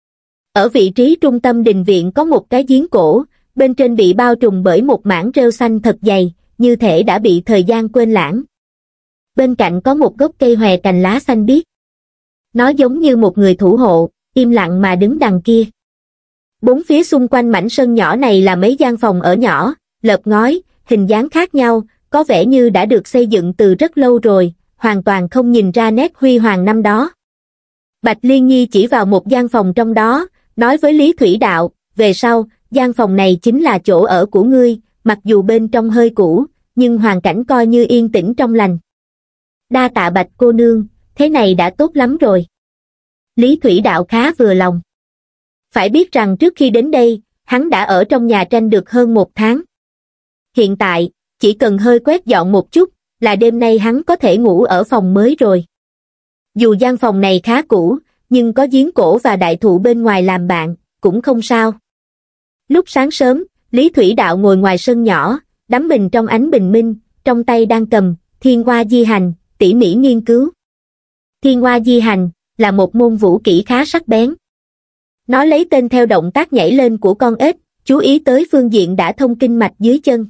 Ở vị trí trung tâm đình viện có một cái giếng cổ, bên trên bị bao trùm bởi một mảng rêu xanh thật dày, như thể đã bị thời gian quên lãng. Bên cạnh có một gốc cây hòe cành lá xanh biếc. Nó giống như một người thủ hộ, im lặng mà đứng đằng kia. Bốn phía xung quanh mảnh sân nhỏ này là mấy gian phòng ở nhỏ, lợp ngói, hình dáng khác nhau, có vẻ như đã được xây dựng từ rất lâu rồi, hoàn toàn không nhìn ra nét huy hoàng năm đó. Bạch Liên Nhi chỉ vào một gian phòng trong đó, nói với Lý Thủy Đạo, về sau, gian phòng này chính là chỗ ở của ngươi, mặc dù bên trong hơi cũ, nhưng hoàn cảnh coi như yên tĩnh trong lành. Đa tạ Bạch cô nương, thế này đã tốt lắm rồi. Lý Thủy Đạo khá vừa lòng. Phải biết rằng trước khi đến đây, hắn đã ở trong nhà tranh được hơn một tháng. Hiện tại, chỉ cần hơi quét dọn một chút, là đêm nay hắn có thể ngủ ở phòng mới rồi. Dù gian phòng này khá cũ, nhưng có giếng cổ và đại thụ bên ngoài làm bạn, cũng không sao. Lúc sáng sớm, Lý Thủy Đạo ngồi ngoài sân nhỏ, đắm mình trong ánh bình minh, trong tay đang cầm Thiên Hoa Di Hành, tỉ mỉ nghiên cứu. Thiên Hoa Di Hành là một môn vũ kỹ khá sắc bén. Nó lấy tên theo động tác nhảy lên của con ếch, chú ý tới phương diện đã thông kinh mạch dưới chân.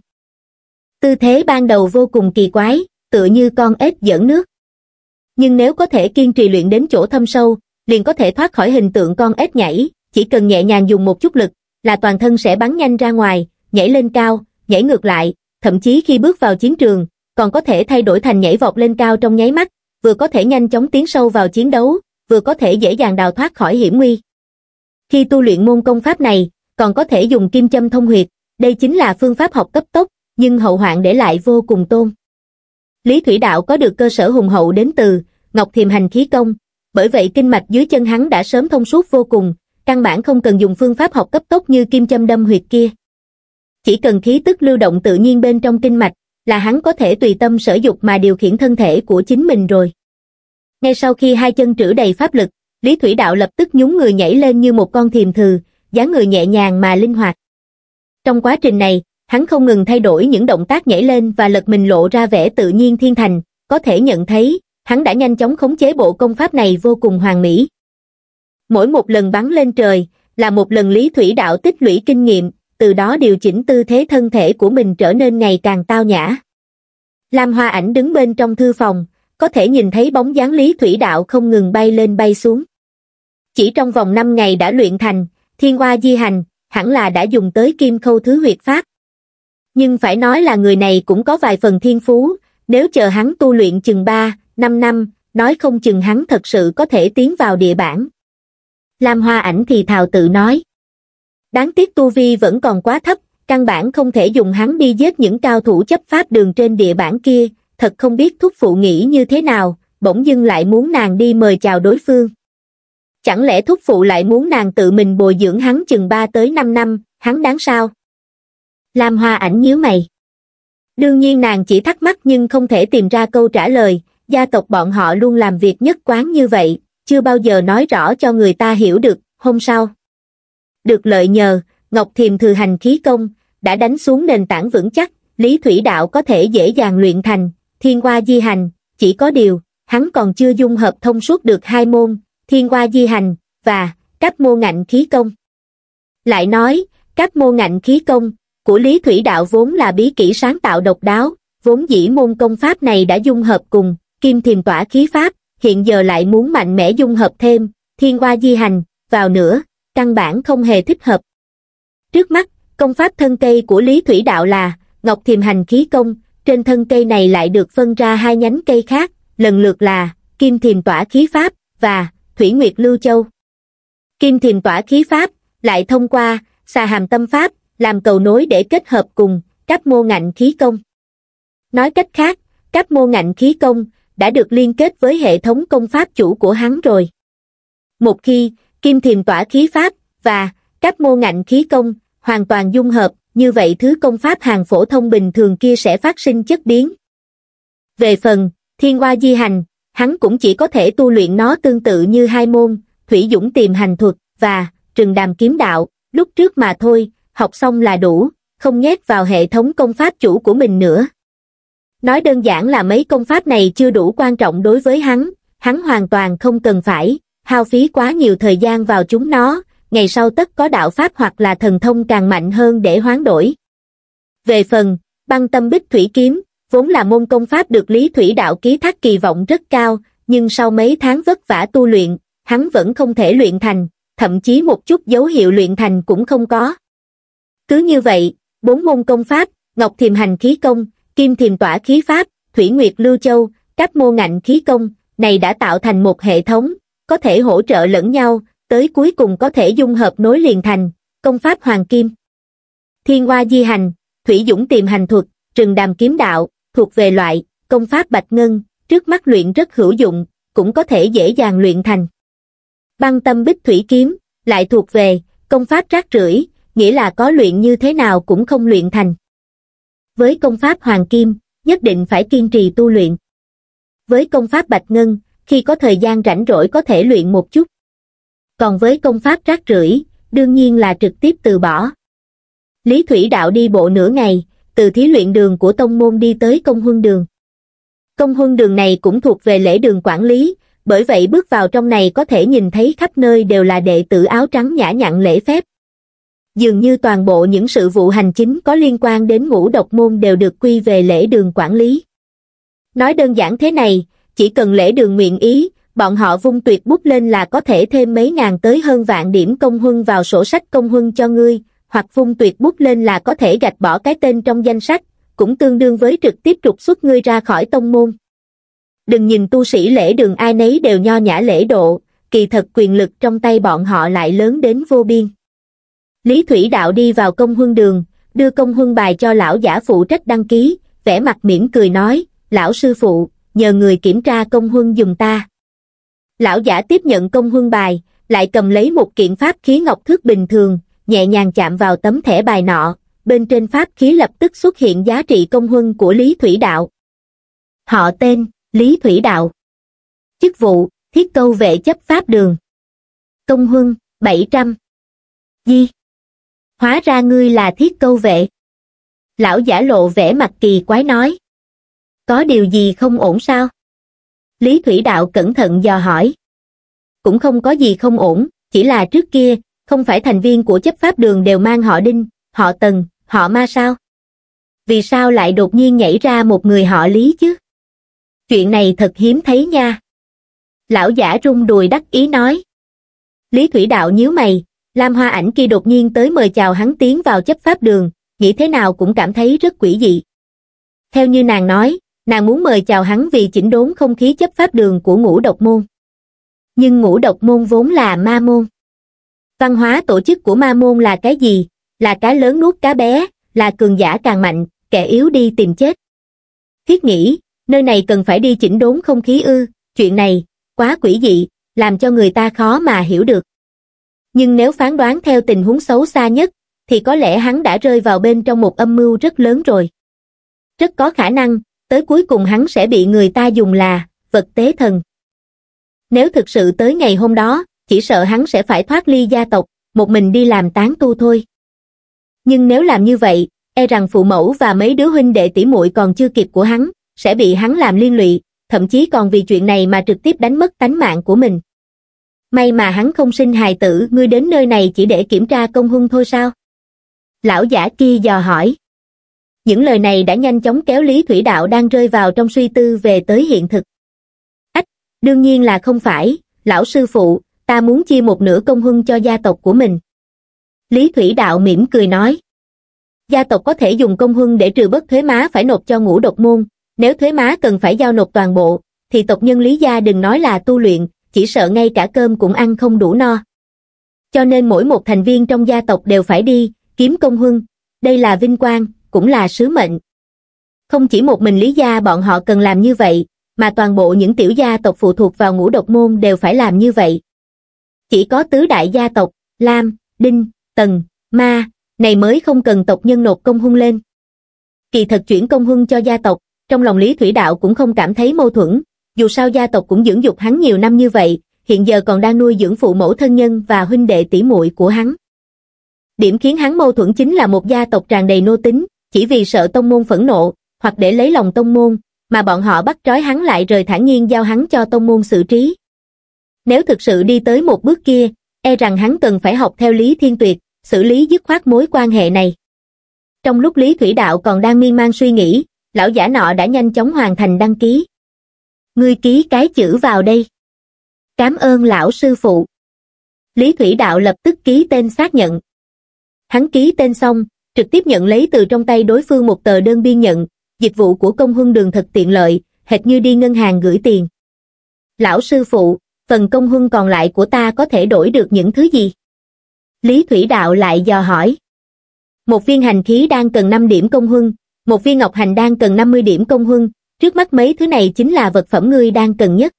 Tư thế ban đầu vô cùng kỳ quái, tựa như con ếch giỡn nước. Nhưng nếu có thể kiên trì luyện đến chỗ thâm sâu, liền có thể thoát khỏi hình tượng con ếch nhảy, chỉ cần nhẹ nhàng dùng một chút lực, là toàn thân sẽ bắn nhanh ra ngoài, nhảy lên cao, nhảy ngược lại, thậm chí khi bước vào chiến trường, còn có thể thay đổi thành nhảy vọt lên cao trong nháy mắt, vừa có thể nhanh chóng tiến sâu vào chiến đấu, vừa có thể dễ dàng đào thoát khỏi hiểm nguy. Khi tu luyện môn công pháp này, còn có thể dùng kim châm thông huyệt, đây chính là phương pháp học cấp tốc, nhưng hậu hoạn để lại vô cùng tôn. Lý Thủy Đạo có được cơ sở hùng hậu đến từ Ngọc Thiềm Hành Khí Công, bởi vậy kinh mạch dưới chân hắn đã sớm thông suốt vô cùng, căn bản không cần dùng phương pháp học cấp tốc như kim châm đâm huyệt kia. Chỉ cần khí tức lưu động tự nhiên bên trong kinh mạch, là hắn có thể tùy tâm sở dục mà điều khiển thân thể của chính mình rồi. Ngay sau khi hai chân trữ đầy pháp lực, Lý Thủy Đạo lập tức nhún người nhảy lên như một con thiềm thừ, dáng người nhẹ nhàng mà linh hoạt. Trong quá trình này, hắn không ngừng thay đổi những động tác nhảy lên và lật mình lộ ra vẻ tự nhiên thiên thành, có thể nhận thấy, hắn đã nhanh chóng khống chế bộ công pháp này vô cùng hoàn mỹ. Mỗi một lần bắn lên trời, là một lần Lý Thủy Đạo tích lũy kinh nghiệm, từ đó điều chỉnh tư thế thân thể của mình trở nên ngày càng tao nhã. Lam Hoa Ảnh đứng bên trong thư phòng, có thể nhìn thấy bóng dáng Lý Thủy Đạo không ngừng bay lên bay xuống. Chỉ trong vòng năm ngày đã luyện thành, Thiên Hoa Di Hành, hẳn là đã dùng tới Kim Khâu Thứ Huyệt Pháp. Nhưng phải nói là người này cũng có vài phần thiên phú, nếu chờ hắn tu luyện chừng ba, năm năm, nói không chừng hắn thật sự có thể tiến vào địa bản. Lam Hoa Ảnh thì thào tự nói. Đáng tiếc tu vi vẫn còn quá thấp, căn bản không thể dùng hắn đi giết những cao thủ chấp pháp đường trên địa bản kia, thật không biết thúc phụ nghĩ như thế nào, bỗng dưng lại muốn nàng đi mời chào đối phương. Chẳng lẽ thúc phụ lại muốn nàng tự mình bồi dưỡng hắn chừng ba tới năm năm, hắn đáng sao? Lam Hoa Ảnh nhíu mày. Đương nhiên nàng chỉ thắc mắc nhưng không thể tìm ra câu trả lời, gia tộc bọn họ luôn làm việc nhất quán như vậy, chưa bao giờ nói rõ cho người ta hiểu được. Hôm sau, được lợi nhờ, Ngọc Thiềm Thừa Hành Khí Công, đã đánh xuống nền tảng vững chắc, Lý Thủy Đạo có thể dễ dàng luyện thành, Thiên Hoa Di Hành, chỉ có điều, hắn còn chưa dung hợp thông suốt được hai môn, Thiên Hoa Di Hành, và Cáp Mô Ngạnh Khí Công. Lại nói, Cáp Mô Ngạnh Khí Công, của Lý Thủy Đạo vốn là bí kỹ sáng tạo độc đáo, vốn dĩ môn công pháp này đã dung hợp cùng Kim Thiềm Tỏa Khí Pháp, hiện giờ lại muốn mạnh mẽ dung hợp thêm Thiên Hoa Di Hành vào nữa, căn bản không hề thích hợp. Trước mắt, công pháp thân cây của Lý Thủy Đạo là Ngọc Thiềm Hành Khí Công, trên thân cây này lại được phân ra hai nhánh cây khác, lần lượt là Kim Thiềm Tỏa Khí Pháp và Thủy Nguyệt Lưu Châu. Kim Thiềm Tỏa Khí Pháp lại thông qua Xà Hàm Tâm Pháp làm cầu nối để kết hợp cùng Cáp Mô Ngạnh Khí Công. Nói cách khác, Cáp Mô Ngạnh Khí Công đã được liên kết với hệ thống công pháp chủ của hắn rồi. Một khi Kim Thiềm Tỏa Khí Pháp và Cáp Mô Ngạnh Khí Công hoàn toàn dung hợp, như vậy thứ công pháp hàng phổ thông bình thường kia sẽ phát sinh chất biến. Về phần Thiên Hoa Di Hành, hắn cũng chỉ có thể tu luyện nó tương tự như hai môn, Thủy Dũng Tiềm Hành Thuật và Trừng Đàm Kiếm Đạo, lúc trước mà thôi, học xong là đủ, không nhét vào hệ thống công pháp chủ của mình nữa. Nói đơn giản là mấy công pháp này chưa đủ quan trọng đối với hắn, hắn hoàn toàn không cần phải hao phí quá nhiều thời gian vào chúng nó, ngày sau tất có đạo pháp hoặc là thần thông càng mạnh hơn để hoán đổi. Về phần Băng Tâm Bích Thủy Kiếm, vốn là môn công pháp được Lý Thủy Đạo ký thác kỳ vọng rất cao, nhưng sau mấy tháng vất vả tu luyện, hắn vẫn không thể luyện thành, thậm chí một chút dấu hiệu luyện thành cũng không có. Cứ như vậy, bốn môn công pháp, Ngọc Thiềm Hành Khí Công, Kim Thiềm Tỏa Khí Pháp, Thủy Nguyệt Lưu Châu, Cáp Mô Ngạnh Khí Công, này đã tạo thành một hệ thống, có thể hỗ trợ lẫn nhau, tới cuối cùng có thể dung hợp nối liền thành công pháp Hoàng Kim. Thiên Hoa Di Hành, Thủy Dũng Tiềm Hành Thuật, Trừng Đàm Kiếm Đạo, thuộc về loại công pháp Bạch Ngân, trước mắt luyện rất hữu dụng, cũng có thể dễ dàng luyện thành. Băng Tâm Bích Thủy Kiếm, lại thuộc về công pháp rác rưởi, nghĩa là có luyện như thế nào cũng không luyện thành. Với công pháp Hoàng Kim, nhất định phải kiên trì tu luyện. Với công pháp Bạch Ngân, khi có thời gian rảnh rỗi có thể luyện một chút. Còn với công pháp rác rưởi, đương nhiên là trực tiếp từ bỏ. Lý Thủy Đạo đi bộ nửa ngày, từ thí luyện đường của tông môn đi tới công huân đường. Công huân đường này cũng thuộc về lễ đường quản lý, bởi vậy bước vào trong này có thể nhìn thấy khắp nơi đều là đệ tử áo trắng nhã nhặn lễ phép. Dường như toàn bộ những sự vụ hành chính có liên quan đến ngũ độc môn đều được quy về lễ đường quản lý. Nói đơn giản thế này, chỉ cần lễ đường nguyện ý, bọn họ vung tuyệt bút lên là có thể thêm mấy ngàn tới hơn vạn điểm công huân vào sổ sách công huân cho ngươi, hoặc vung tuyệt bút lên là có thể gạch bỏ cái tên trong danh sách, cũng tương đương với trực tiếp trục xuất ngươi ra khỏi tông môn. Đừng nhìn tu sĩ lễ đường ai nấy đều nho nhã lễ độ, kỳ thật quyền lực trong tay bọn họ lại lớn đến vô biên. Lý Thủy Đạo đi vào công huân đường, đưa công huân bài cho lão giả phụ trách đăng ký, vẻ mặt mỉm cười nói, lão sư phụ, nhờ người kiểm tra công huân giùm ta. Lão giả tiếp nhận công huân bài, lại cầm lấy một kiện pháp khí ngọc thước bình thường, nhẹ nhàng chạm vào tấm thẻ bài nọ, bên trên pháp khí lập tức xuất hiện giá trị công huân của Lý Thủy Đạo. Họ tên, Lý Thủy Đạo. Chức vụ, thiết câu vệ chấp pháp đường. Công huân, bảy trăm. Di. Hóa ra ngươi là thiết câu vệ. Lão giả lộ vẻ mặt kỳ quái nói. Có điều gì không ổn sao? Lý Thủy Đạo cẩn thận dò hỏi. Cũng không có gì không ổn, chỉ là trước kia, không phải thành viên của chấp pháp đường đều mang họ Đinh, họ Tần, họ Ma sao? Vì sao lại đột nhiên nhảy ra một người họ Lý chứ? Chuyện này thật hiếm thấy nha. Lão giả rung đùi đắc ý nói. Lý Thủy Đạo nhíu mày, Lam Hoa Ảnh kia đột nhiên tới mời chào hắn tiến vào chấp pháp đường, nghĩ thế nào cũng cảm thấy rất quỷ dị. Theo như nàng nói, nàng muốn mời chào hắn vì chỉnh đốn không khí chấp pháp đường của Ngũ Độc Môn. Nhưng Ngũ Độc Môn vốn là ma môn. Văn hóa tổ chức của ma môn là cái gì? Là cá lớn nuốt cá bé, là cường giả càng mạnh, kẻ yếu đi tìm chết. Thiết nghĩ, nơi này cần phải đi chỉnh đốn không khí ư, chuyện này, quá quỷ dị, làm cho người ta khó mà hiểu được. Nhưng nếu phán đoán theo tình huống xấu xa nhất, thì có lẽ hắn đã rơi vào bên trong một âm mưu rất lớn rồi. Rất có khả năng, tới cuối cùng hắn sẽ bị người ta dùng là vật tế thần. Nếu thực sự tới ngày hôm đó, chỉ sợ hắn sẽ phải thoát ly gia tộc, một mình đi làm tán tu thôi. Nhưng nếu làm như vậy, e rằng phụ mẫu và mấy đứa huynh đệ tỷ muội còn chưa kịp của hắn, sẽ bị hắn làm liên lụy, thậm chí còn vì chuyện này mà trực tiếp đánh mất tánh mạng của mình. May mà hắn không sinh hài tử, ngươi đến nơi này chỉ để kiểm tra công huân thôi sao? Lão giả kia dò hỏi. Những lời này đã nhanh chóng kéo Lý Thủy Đạo đang rơi vào trong suy tư về tới hiện thực. Ách, đương nhiên là không phải, lão sư phụ, ta muốn chia một nửa công huân cho gia tộc của mình. Lý Thủy Đạo mỉm cười nói. Gia tộc có thể dùng công huân để trừ bớt thuế má phải nộp cho Ngũ Độc Môn, nếu thuế má cần phải giao nộp toàn bộ, thì tộc nhân Lý gia đừng nói là tu luyện, chỉ sợ ngay cả cơm cũng ăn không đủ no. Cho nên mỗi một thành viên trong gia tộc đều phải đi, kiếm công huân, đây là vinh quang, cũng là sứ mệnh. Không chỉ một mình Lý gia bọn họ cần làm như vậy, mà toàn bộ những tiểu gia tộc phụ thuộc vào Ngũ Độc Môn đều phải làm như vậy. Chỉ có tứ đại gia tộc, Lam, Đinh, Tần, Ma, này mới không cần tộc nhân nộp công huân lên. Kỳ thật chuyển công huân cho gia tộc, trong lòng Lý Thủy Đạo cũng không cảm thấy mâu thuẫn, dù sao gia tộc cũng dưỡng dục hắn nhiều năm như vậy, hiện giờ còn đang nuôi dưỡng phụ mẫu thân nhân và huynh đệ tỷ muội của hắn. Điểm khiến hắn mâu thuẫn chính là một gia tộc tràn đầy nô tính, chỉ vì sợ tông môn phẫn nộ, hoặc để lấy lòng tông môn, mà bọn họ bắt trói hắn lại rời thản nhiên giao hắn cho tông môn xử trí. Nếu thực sự đi tới một bước kia, e rằng hắn cần phải học theo Lý Thiên Tuyệt, xử lý dứt khoát mối quan hệ này. Trong lúc Lý Thủy Đạo còn đang miên man suy nghĩ, lão giả nọ đã nhanh chóng hoàn thành đăng ký. Ngươi ký cái chữ vào đây. Cảm ơn lão sư phụ. Lý Thủy Đạo lập tức ký tên xác nhận. Hắn ký tên xong, trực tiếp nhận lấy từ trong tay đối phương một tờ đơn biên nhận, dịch vụ của công huân đường thật tiện lợi, hệt như đi ngân hàng gửi tiền. Lão sư phụ, phần công huân còn lại của ta có thể đổi được những thứ gì? Lý Thủy Đạo lại dò hỏi. Một viên hành khí đang cần năm điểm công huân, một viên ngọc hành đang cần năm mươi điểm công huân, trước mắt mấy thứ này chính là vật phẩm ngươi đang cần nhất.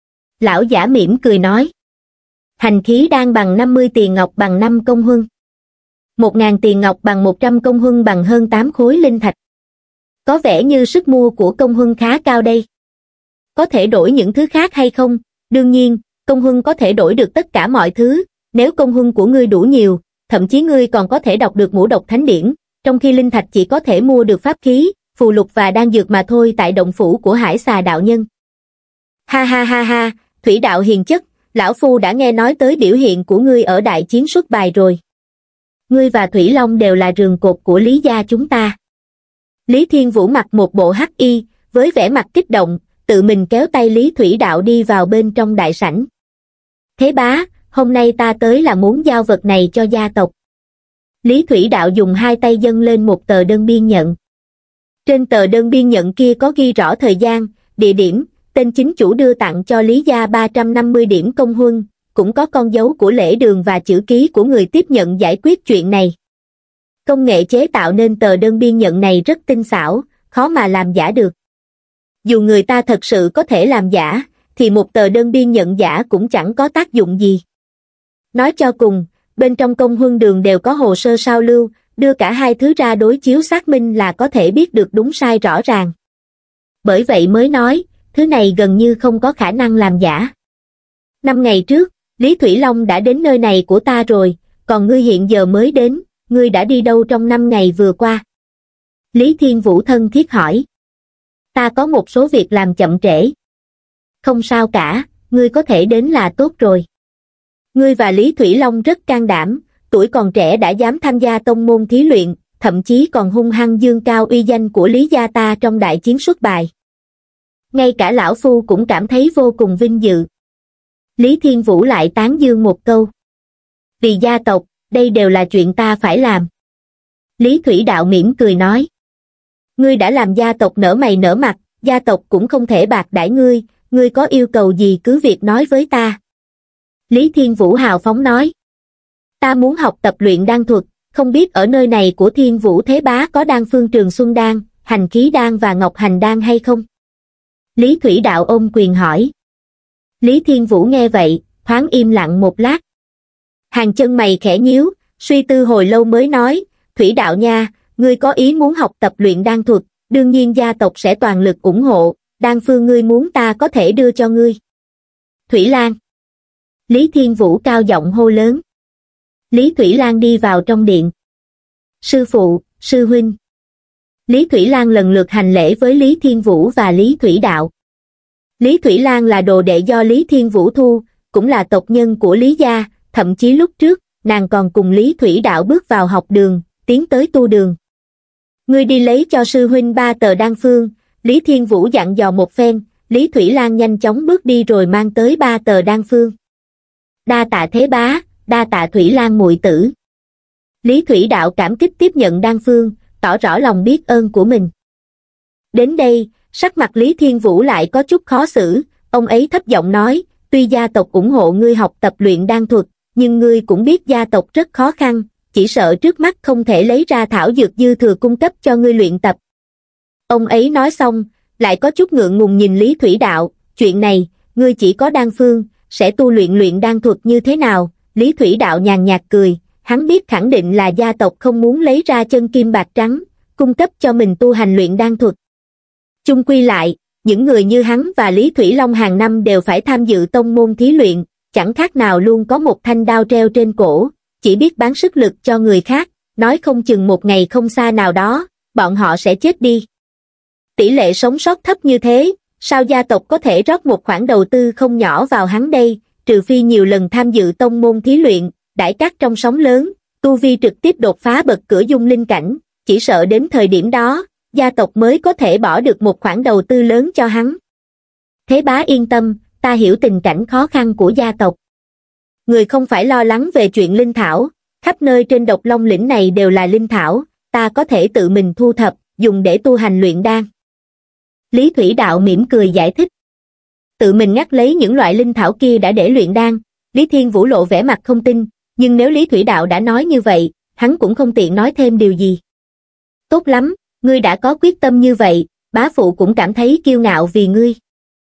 Lão giả mỉm cười nói. Hành khí đang bằng năm mươi tiền ngọc bằng năm công huân. một nghìn tiền ngọc bằng một trăm công huân bằng hơn tám khối linh thạch. Có vẻ như sức mua của công huân khá cao đây. Có thể đổi những thứ khác hay không? Đương nhiên, công huân có thể đổi được tất cả mọi thứ, nếu công huân của ngươi đủ nhiều, thậm chí ngươi còn có thể đọc được ngũ độc thánh điển, trong khi linh thạch chỉ có thể mua được pháp khí, phù lục và đan dược mà thôi tại động phủ của Hải Xà đạo nhân. Ha ha ha ha, Thủy Đạo hiền chất, lão phu đã nghe nói tới biểu hiện của ngươi ở đại chiến xuất bài rồi. Ngươi và Thủy Long đều là rường cột của Lý gia chúng ta. Lý Thiên Vũ mặc một bộ hắc y, với vẻ mặt kích động, tự mình kéo tay Lý Thủy Đạo đi vào bên trong đại sảnh. Thế bá, hôm nay ta tới là muốn giao vật này cho gia tộc. Lý Thủy Đạo dùng hai tay dâng lên một tờ đơn biên nhận. Trên tờ đơn biên nhận kia có ghi rõ thời gian, địa điểm, tên chính chủ đưa tặng cho Lý gia ba trăm năm mươi điểm công huân, cũng có con dấu của lễ đường và chữ ký của người tiếp nhận giải quyết chuyện này. Công nghệ chế tạo nên tờ đơn biên nhận này rất tinh xảo, khó mà làm giả được. Dù người ta thật sự có thể làm giả, thì một tờ đơn biên nhận giả cũng chẳng có tác dụng gì. Nói cho cùng, bên trong công huân đường đều có hồ sơ sao lưu, đưa cả hai thứ ra đối chiếu xác minh là có thể biết được đúng sai rõ ràng. Bởi vậy mới nói, thứ này gần như không có khả năng làm giả. Năm ngày trước, Lý Thủy Long đã đến nơi này của ta rồi, còn ngươi hiện giờ mới đến, ngươi đã đi đâu trong năm ngày vừa qua? Lý Thiên Vũ thân thiết hỏi. Ta có một số việc làm chậm trễ. Không sao cả, ngươi có thể đến là tốt rồi. Ngươi và Lý Thủy Long rất can đảm, tuổi còn trẻ đã dám tham gia tông môn thí luyện, thậm chí còn hung hăng dương cao uy danh của Lý gia ta trong đại chiến xuất bài. Ngay cả lão phu cũng cảm thấy vô cùng vinh dự. Lý Thiên Vũ lại tán dương một câu. Vì gia tộc, đây đều là chuyện ta phải làm. Lý Thủy Đạo mỉm cười nói. Ngươi đã làm gia tộc nở mày nở mặt, gia tộc cũng không thể bạc đãi ngươi, ngươi có yêu cầu gì cứ việc nói với ta. Lý Thiên Vũ hào phóng nói. Ta muốn học tập luyện đan thuật, không biết ở nơi này của Thiên Vũ Thế Bá có đan phương Trường Xuân Đan, Hành Khí Đan và Ngọc Hành Đan hay không? Lý Thủy Đạo ôm quyền hỏi. Lý Thiên Vũ nghe vậy, thoáng im lặng một lát. Hàng chân mày khẽ nhíu, suy tư hồi lâu mới nói, Thủy Đạo nha, ngươi có ý muốn học tập luyện đan thuật, đương nhiên gia tộc sẽ toàn lực ủng hộ, đan phương ngươi muốn ta có thể đưa cho ngươi. Thủy Lan. Lý Thiên Vũ cao giọng hô lớn. Lý Thủy Lan đi vào trong điện. Sư phụ, sư huynh. Lý Thủy Lan lần lượt hành lễ với Lý Thiên Vũ và Lý Thủy Đạo. Lý Thủy Lan là đồ đệ do Lý Thiên Vũ thu, cũng là tộc nhân của Lý gia, thậm chí lúc trước, nàng còn cùng Lý Thủy Đạo bước vào học đường, tiến tới tu đường. Ngươi đi lấy cho sư huynh ba tờ đan phương, Lý Thiên Vũ dặn dò một phen, Lý Thủy Lan nhanh chóng bước đi rồi mang tới ba tờ đan phương. Đa tạ Thế Bá, đa tạ Thủy Lan muội tử. Lý Thủy Đạo cảm kích tiếp nhận đan phương, tỏ rõ lòng biết ơn của mình. Đến đây, sắc mặt Lý Thiên Vũ lại có chút khó xử, ông ấy thấp giọng nói, tuy gia tộc ủng hộ ngươi học tập luyện đan thuật, nhưng ngươi cũng biết gia tộc rất khó khăn, chỉ sợ trước mắt không thể lấy ra thảo dược dư thừa cung cấp cho ngươi luyện tập. Ông ấy nói xong, lại có chút ngượng ngùng nhìn Lý Thủy Đạo, chuyện này, ngươi chỉ có đan phương, sẽ tu luyện luyện đan thuật như thế nào? Lý Thủy Đạo nhàn nhạt cười, hắn biết khẳng định là gia tộc không muốn lấy ra chân kim bạc trắng, cung cấp cho mình tu hành luyện đan thuật. Chung quy lại, những người như hắn và Lý Thủy Long hàng năm đều phải tham dự tông môn thí luyện, chẳng khác nào luôn có một thanh đao treo trên cổ, chỉ biết bán sức lực cho người khác, nói không chừng một ngày không xa nào đó, bọn họ sẽ chết đi. Tỷ lệ sống sót thấp như thế, sao gia tộc có thể rót một khoản đầu tư không nhỏ vào hắn đây, trừ phi nhiều lần tham dự tông môn thí luyện, đãi cát trong sóng lớn, tu vi trực tiếp đột phá bậc cửa dung linh cảnh, chỉ sợ đến thời điểm đó, gia tộc mới có thể bỏ được một khoản đầu tư lớn cho hắn. Thế Bá yên tâm, ta hiểu tình cảnh khó khăn của gia tộc. Người không phải lo lắng về chuyện linh thảo, khắp nơi trên Độc Long lĩnh này đều là linh thảo, ta có thể tự mình thu thập, dùng để tu hành luyện đan. Lý Thủy Đạo mỉm cười giải thích. Tự mình ngắt lấy những loại linh thảo kia đã để luyện đan, Lý Thiên Vũ lộ vẻ mặt không tin, nhưng nếu Lý Thủy Đạo đã nói như vậy, hắn cũng không tiện nói thêm điều gì. Tốt lắm, ngươi đã có quyết tâm như vậy, bá phụ cũng cảm thấy kiêu ngạo vì ngươi.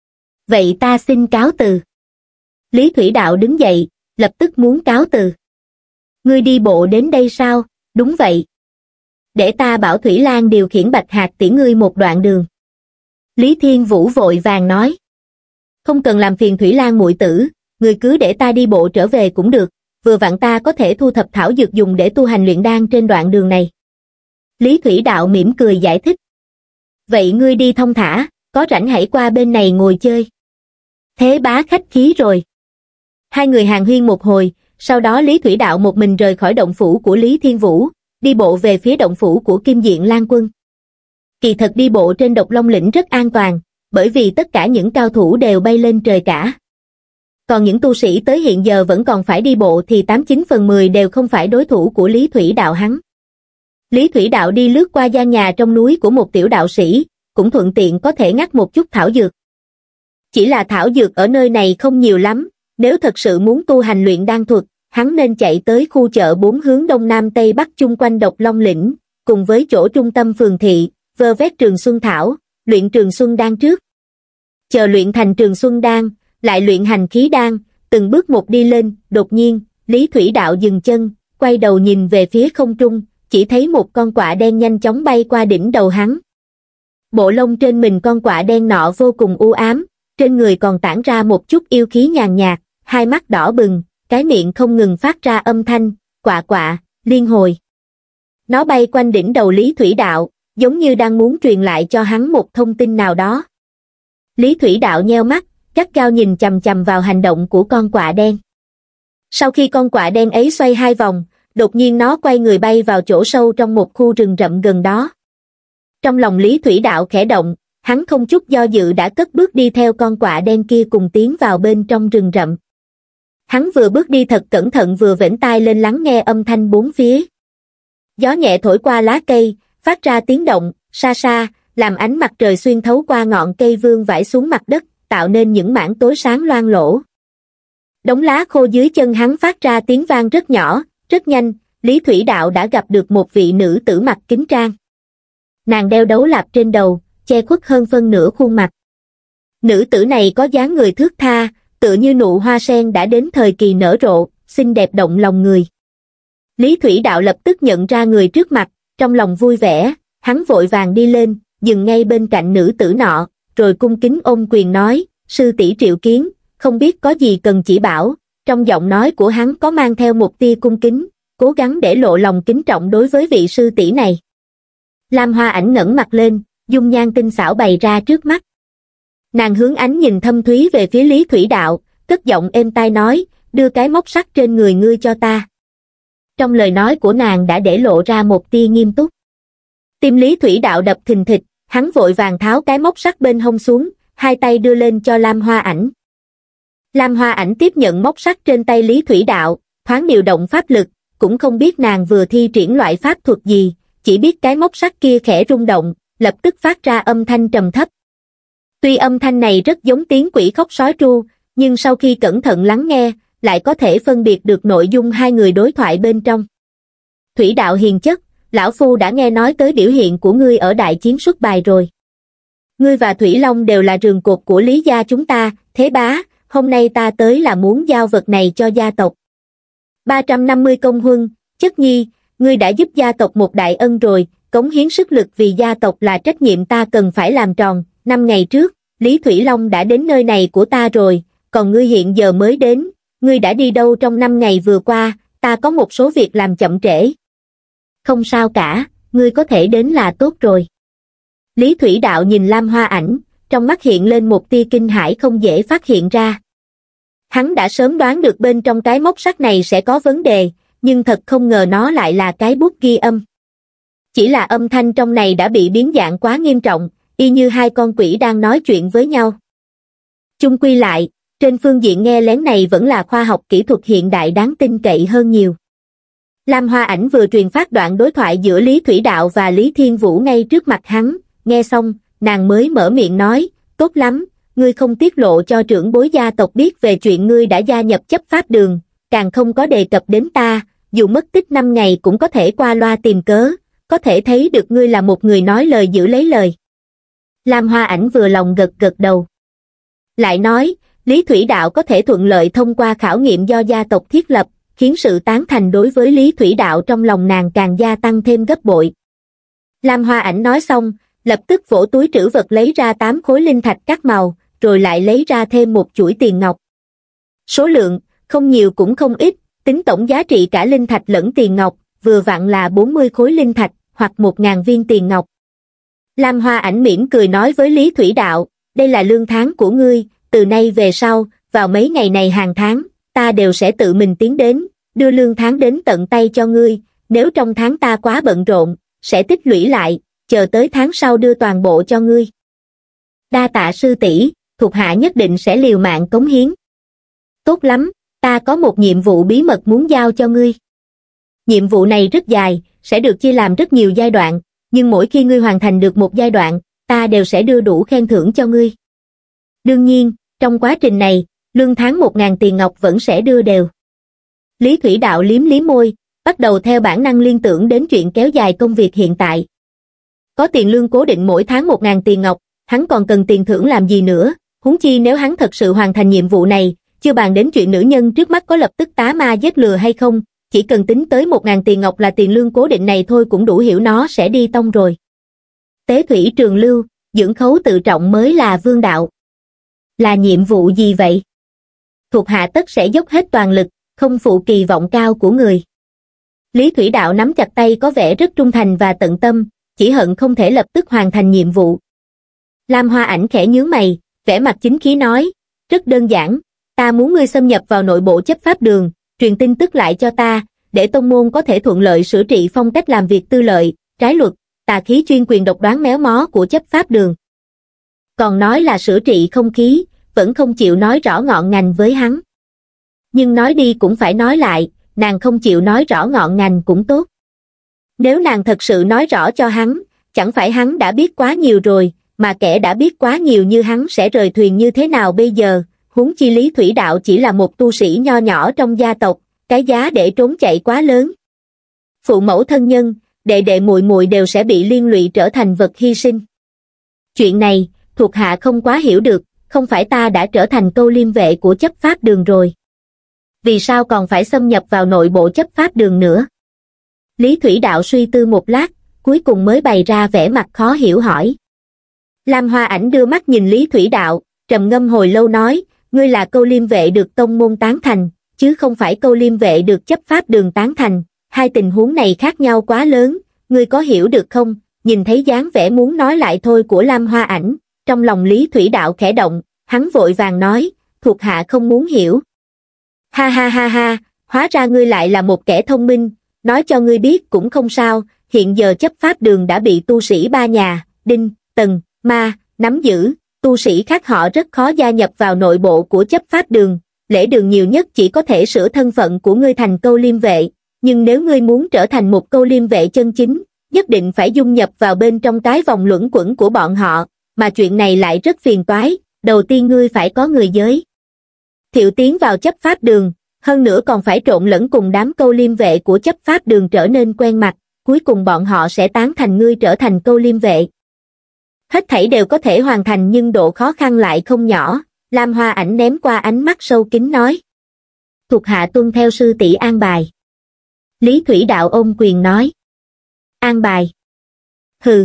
Vậy ta xin cáo từ. Lý Thủy Đạo đứng dậy, lập tức muốn cáo từ. Ngươi đi bộ đến đây sao? Đúng vậy. Để ta bảo Thủy Lan điều khiển Bạch Hạc tiễn ngươi một đoạn đường. Lý Thiên Vũ vội vàng nói. Không cần làm phiền Thủy Lan muội tử, ngươi cứ để ta đi bộ trở về cũng được, vừa vặn ta có thể thu thập thảo dược dùng để tu hành luyện đan trên đoạn đường này. Lý Thủy Đạo mỉm cười giải thích. Vậy ngươi đi thong thả, có rảnh hãy qua bên này ngồi chơi. Thế Bá khách khí rồi. Hai người hàn huyên một hồi, sau đó Lý Thủy Đạo một mình rời khỏi động phủ của Lý Thiên Vũ, đi bộ về phía động phủ của Kim Diện Lan Quân. Kỳ thật đi bộ trên Độc Long lĩnh rất an toàn, bởi vì tất cả những cao thủ đều bay lên trời cả. Còn những tu sĩ tới hiện giờ vẫn còn phải đi bộ thì tám chín phần mười đều không phải đối thủ của Lý Thủy Đạo hắn. Lý Thủy Đạo đi lướt qua gian nhà trong núi của một tiểu đạo sĩ, cũng thuận tiện có thể ngắt một chút thảo dược. Chỉ là thảo dược ở nơi này không nhiều lắm, Nếu thật sự muốn tu hành luyện đan thuật, hắn nên chạy tới khu chợ bốn hướng đông nam tây bắc chung quanh Độc Long lĩnh, cùng với chỗ trung tâm phường thị, vơ vét Trường Xuân Thảo, luyện Trường Xuân Đan trước. Chờ luyện thành Trường Xuân Đan, lại luyện hành khí đan, từng bước một đi lên. Đột nhiên, Lý Thủy Đạo dừng chân, quay đầu nhìn về phía không trung, chỉ thấy một con quạ đen nhanh chóng bay qua đỉnh đầu hắn. Bộ lông trên mình con quạ đen nọ vô cùng u ám, trên người còn tản ra một chút yêu khí nhàn nhạt, hai mắt đỏ bừng, cái miệng không ngừng phát ra âm thanh, quạ quạ, liên hồi. Nó bay quanh đỉnh đầu Lý Thủy Đạo, giống như đang muốn truyền lại cho hắn một thông tin nào đó. Lý Thủy Đạo nheo mắt, gắt gao nhìn chằm chằm vào hành động của con quạ đen. Sau khi con quạ đen ấy xoay hai vòng, đột nhiên nó quay người bay vào chỗ sâu trong một khu rừng rậm gần đó. Trong lòng Lý Thủy Đạo khẽ động, hắn không chút do dự đã cất bước đi theo con quạ đen kia cùng tiến vào bên trong rừng rậm. Hắn vừa bước đi thật cẩn thận vừa vểnh tai lên lắng nghe âm thanh bốn phía. Gió nhẹ thổi qua lá cây, phát ra tiếng động, xa xa, làm ánh mặt trời xuyên thấu qua ngọn cây vương vãi xuống mặt đất, tạo nên những mảng tối sáng loang lổ. Đống lá khô dưới chân hắn phát ra tiếng vang rất nhỏ, rất nhanh, Lý Thủy Đạo đã gặp được một vị nữ tử mặc kính trang. Nàng đeo đấu lạp trên đầu, che khuất hơn phân nửa khuôn mặt. Nữ tử này có dáng người thướt tha, tựa như nụ hoa sen đã đến thời kỳ nở rộ, xinh đẹp động lòng người. Lý Thủy Đạo lập tức nhận ra người trước mặt, trong lòng vui vẻ, hắn vội vàng đi lên, dừng ngay bên cạnh nữ tử nọ, rồi cung kính ôm quyền nói, sư tỷ triệu kiến, không biết có gì cần chỉ bảo. Trong giọng nói của hắn có mang theo một tia cung kính, cố gắng để lộ lòng kính trọng đối với vị sư tỷ này. Lam Hoa Ảnh ngẩng mặt lên, dung nhan tinh xảo bày ra trước mắt. Nàng hướng ánh nhìn thâm thúy về phía Lý Thủy Đạo, cất giọng êm tai nói, đưa cái móc sắt trên người ngươi cho ta. Trong lời nói của nàng đã để lộ ra một tia nghiêm túc. Tim Lý Thủy Đạo đập thình thịch, hắn vội vàng tháo cái móc sắt bên hông xuống, hai tay đưa lên cho Lam Hoa Ảnh. Lam Hoa Ảnh tiếp nhận móc sắt trên tay Lý Thủy Đạo, thoáng điều động pháp lực, cũng không biết nàng vừa thi triển loại pháp thuật gì, chỉ biết cái móc sắt kia khẽ rung động, lập tức phát ra âm thanh trầm thấp. Tuy âm thanh này rất giống tiếng quỷ khóc sói tru, nhưng sau khi cẩn thận lắng nghe, lại có thể phân biệt được nội dung hai người đối thoại bên trong. Thủy Đạo hiền chất, lão phu đã nghe nói tới biểu hiện của ngươi ở đại chiến xuất bài rồi. Ngươi và Thủy Long đều là rường cột của Lý gia chúng ta, thế bá, hôm nay ta tới là muốn giao vật này cho gia tộc. ba trăm năm mươi công huân, chất nhi, ngươi đã giúp gia tộc một đại ân rồi, cống hiến sức lực vì gia tộc là trách nhiệm ta cần phải làm tròn. Năm ngày trước, Lý Thủy Long đã đến nơi này của ta rồi, còn ngươi hiện giờ mới đến, ngươi đã đi đâu trong năm ngày vừa qua, ta có một số việc làm chậm trễ. Không sao cả, ngươi có thể đến là tốt rồi. Lý Thủy Đạo nhìn Lam Hoa Ảnh, trong mắt hiện lên một tia kinh hãi không dễ phát hiện ra. Hắn đã sớm đoán được bên trong cái móc sắt này sẽ có vấn đề, nhưng thật không ngờ nó lại là cái bút ghi âm. Chỉ là âm thanh trong này đã bị biến dạng quá nghiêm trọng, y như hai con quỷ đang nói chuyện với nhau. Chung quy lại, trên phương diện nghe lén này vẫn là khoa học kỹ thuật hiện đại đáng tin cậy hơn nhiều. Lam Hoa Ảnh vừa truyền phát đoạn đối thoại giữa Lý Thủy Đạo và Lý Thiên Vũ ngay trước mặt hắn, nghe xong, nàng mới mở miệng nói, tốt lắm, ngươi không tiết lộ cho trưởng bối gia tộc biết về chuyện ngươi đã gia nhập chấp pháp đường, càng không có đề cập đến ta, dù mất tích năm ngày cũng có thể qua loa tìm cớ, có thể thấy được ngươi là một người nói lời giữ lấy lời. Lam Hoa Ảnh vừa lòng gật gật đầu. Lại nói, Lý Thủy Đạo có thể thuận lợi thông qua khảo nghiệm do gia tộc thiết lập, khiến sự tán thành đối với Lý Thủy Đạo trong lòng nàng càng gia tăng thêm gấp bội. Lam Hoa Ảnh nói xong, lập tức vỗ túi trữ vật lấy ra tám khối linh thạch các màu, rồi lại lấy ra thêm một chuỗi tiền ngọc. Số lượng, không nhiều cũng không ít, tính tổng giá trị cả linh thạch lẫn tiền ngọc, vừa vặn là bốn mươi khối linh thạch, hoặc một ngàn viên tiền ngọc. Lam Hoa Ảnh mỉm cười nói với Lý Thủy Đạo, đây là lương tháng của ngươi, từ nay về sau, vào mấy ngày này hàng tháng, ta đều sẽ tự mình tiến đến, đưa lương tháng đến tận tay cho ngươi, nếu trong tháng ta quá bận rộn, sẽ tích lũy lại, chờ tới tháng sau đưa toàn bộ cho ngươi. Đa tạ sư tỷ, thuộc hạ nhất định sẽ liều mạng cống hiến. Tốt lắm, ta có một nhiệm vụ bí mật muốn giao cho ngươi. Nhiệm vụ này rất dài, sẽ được chia làm rất nhiều giai đoạn, nhưng mỗi khi ngươi hoàn thành được một giai đoạn, ta đều sẽ đưa đủ khen thưởng cho ngươi. Đương nhiên, trong quá trình này, lương tháng một ngàn tiền ngọc vẫn sẽ đưa đều. Lý Thủy Đạo liếm liếm môi, bắt đầu theo bản năng liên tưởng đến chuyện kéo dài công việc hiện tại. Có tiền lương cố định mỗi tháng một ngàn tiền ngọc, hắn còn cần tiền thưởng làm gì nữa, huống chi nếu hắn thật sự hoàn thành nhiệm vụ này, chưa bàn đến chuyện nữ nhân trước mắt có lập tức tá ma giết lừa hay không, chỉ cần tính tới một ngàn tiền ngọc là tiền lương cố định này thôi cũng đủ hiểu nó sẽ đi tông rồi. Tế thủy trường lưu, dưỡng khấu tự trọng mới là vương đạo. Là nhiệm vụ gì vậy? Thuộc hạ tất sẽ dốc hết toàn lực, không phụ kỳ vọng cao của người. Lý Thủy Đạo nắm chặt tay có vẻ rất trung thành và tận tâm, chỉ hận không thể lập tức hoàn thành nhiệm vụ. Lam Hoa Ảnh khẽ nhướng mày, vẻ mặt chính khí nói, rất đơn giản, ta muốn ngươi xâm nhập vào nội bộ chấp pháp đường, truyền tin tức lại cho ta, để tông môn có thể thuận lợi sửa trị phong cách làm việc tư lợi, trái luật, tà khí chuyên quyền độc đoán méo mó của chấp pháp đường. Còn nói là sửa trị không khí, vẫn không chịu nói rõ ngọn ngành với hắn. Nhưng nói đi cũng phải nói lại, nàng không chịu nói rõ ngọn ngành cũng tốt. Nếu nàng thật sự nói rõ cho hắn, chẳng phải hắn đã biết quá nhiều rồi, mà kẻ đã biết quá nhiều như hắn sẽ rời thuyền như thế nào bây giờ, huống chi Lý Thủy Đạo chỉ là một tu sĩ nho nhỏ trong gia tộc, cái giá để trốn chạy quá lớn. Phụ mẫu thân nhân, đệ đệ muội muội đều sẽ bị liên lụy trở thành vật hy sinh. Chuyện này, thuộc hạ không quá hiểu được, không phải ta đã trở thành câu liêm vệ của chấp pháp đường rồi. Vì sao còn phải xâm nhập vào nội bộ chấp pháp đường nữa? Lý Thủy Đạo suy tư một lát, cuối cùng mới bày ra vẻ mặt khó hiểu hỏi. Lam Hoa Ảnh đưa mắt nhìn Lý Thủy Đạo, trầm ngâm hồi lâu nói, ngươi là câu liêm vệ được tông môn tán thành, chứ không phải câu liêm vệ được chấp pháp đường tán thành, hai tình huống này khác nhau quá lớn, ngươi có hiểu được không? Nhìn thấy dáng vẻ muốn nói lại thôi của Lam Hoa Ảnh, trong lòng Lý Thủy Đạo khẽ động, hắn vội vàng nói, thuộc hạ không muốn hiểu. Ha ha ha ha, hóa ra ngươi lại là một kẻ thông minh, nói cho ngươi biết cũng không sao, hiện giờ chấp pháp đường đã bị tu sĩ ba nhà, Đinh, Tần, Ma, nắm giữ, tu sĩ khác họ rất khó gia nhập vào nội bộ của chấp pháp đường, lễ đường nhiều nhất chỉ có thể sửa thân phận của ngươi thành câu liêm vệ, nhưng nếu ngươi muốn trở thành một câu liêm vệ chân chính, nhất định phải dung nhập vào bên trong cái vòng luẩn quẩn của bọn họ, mà chuyện này lại rất phiền toái, đầu tiên ngươi phải có người giới thiệu tiến vào chấp pháp đường, hơn nữa còn phải trộn lẫn cùng đám câu liêm vệ của chấp pháp đường trở nên quen mặt, cuối cùng bọn họ sẽ tán thành ngươi trở thành câu liêm vệ. Hết thảy đều có thể hoàn thành nhưng độ khó khăn lại không nhỏ, Lam Hoa Ảnh ném qua ánh mắt sâu kín nói. Thuộc hạ tuân theo sư tỷ an bài. Lý Thủy Đạo ôm quyền nói. An bài? Hừ.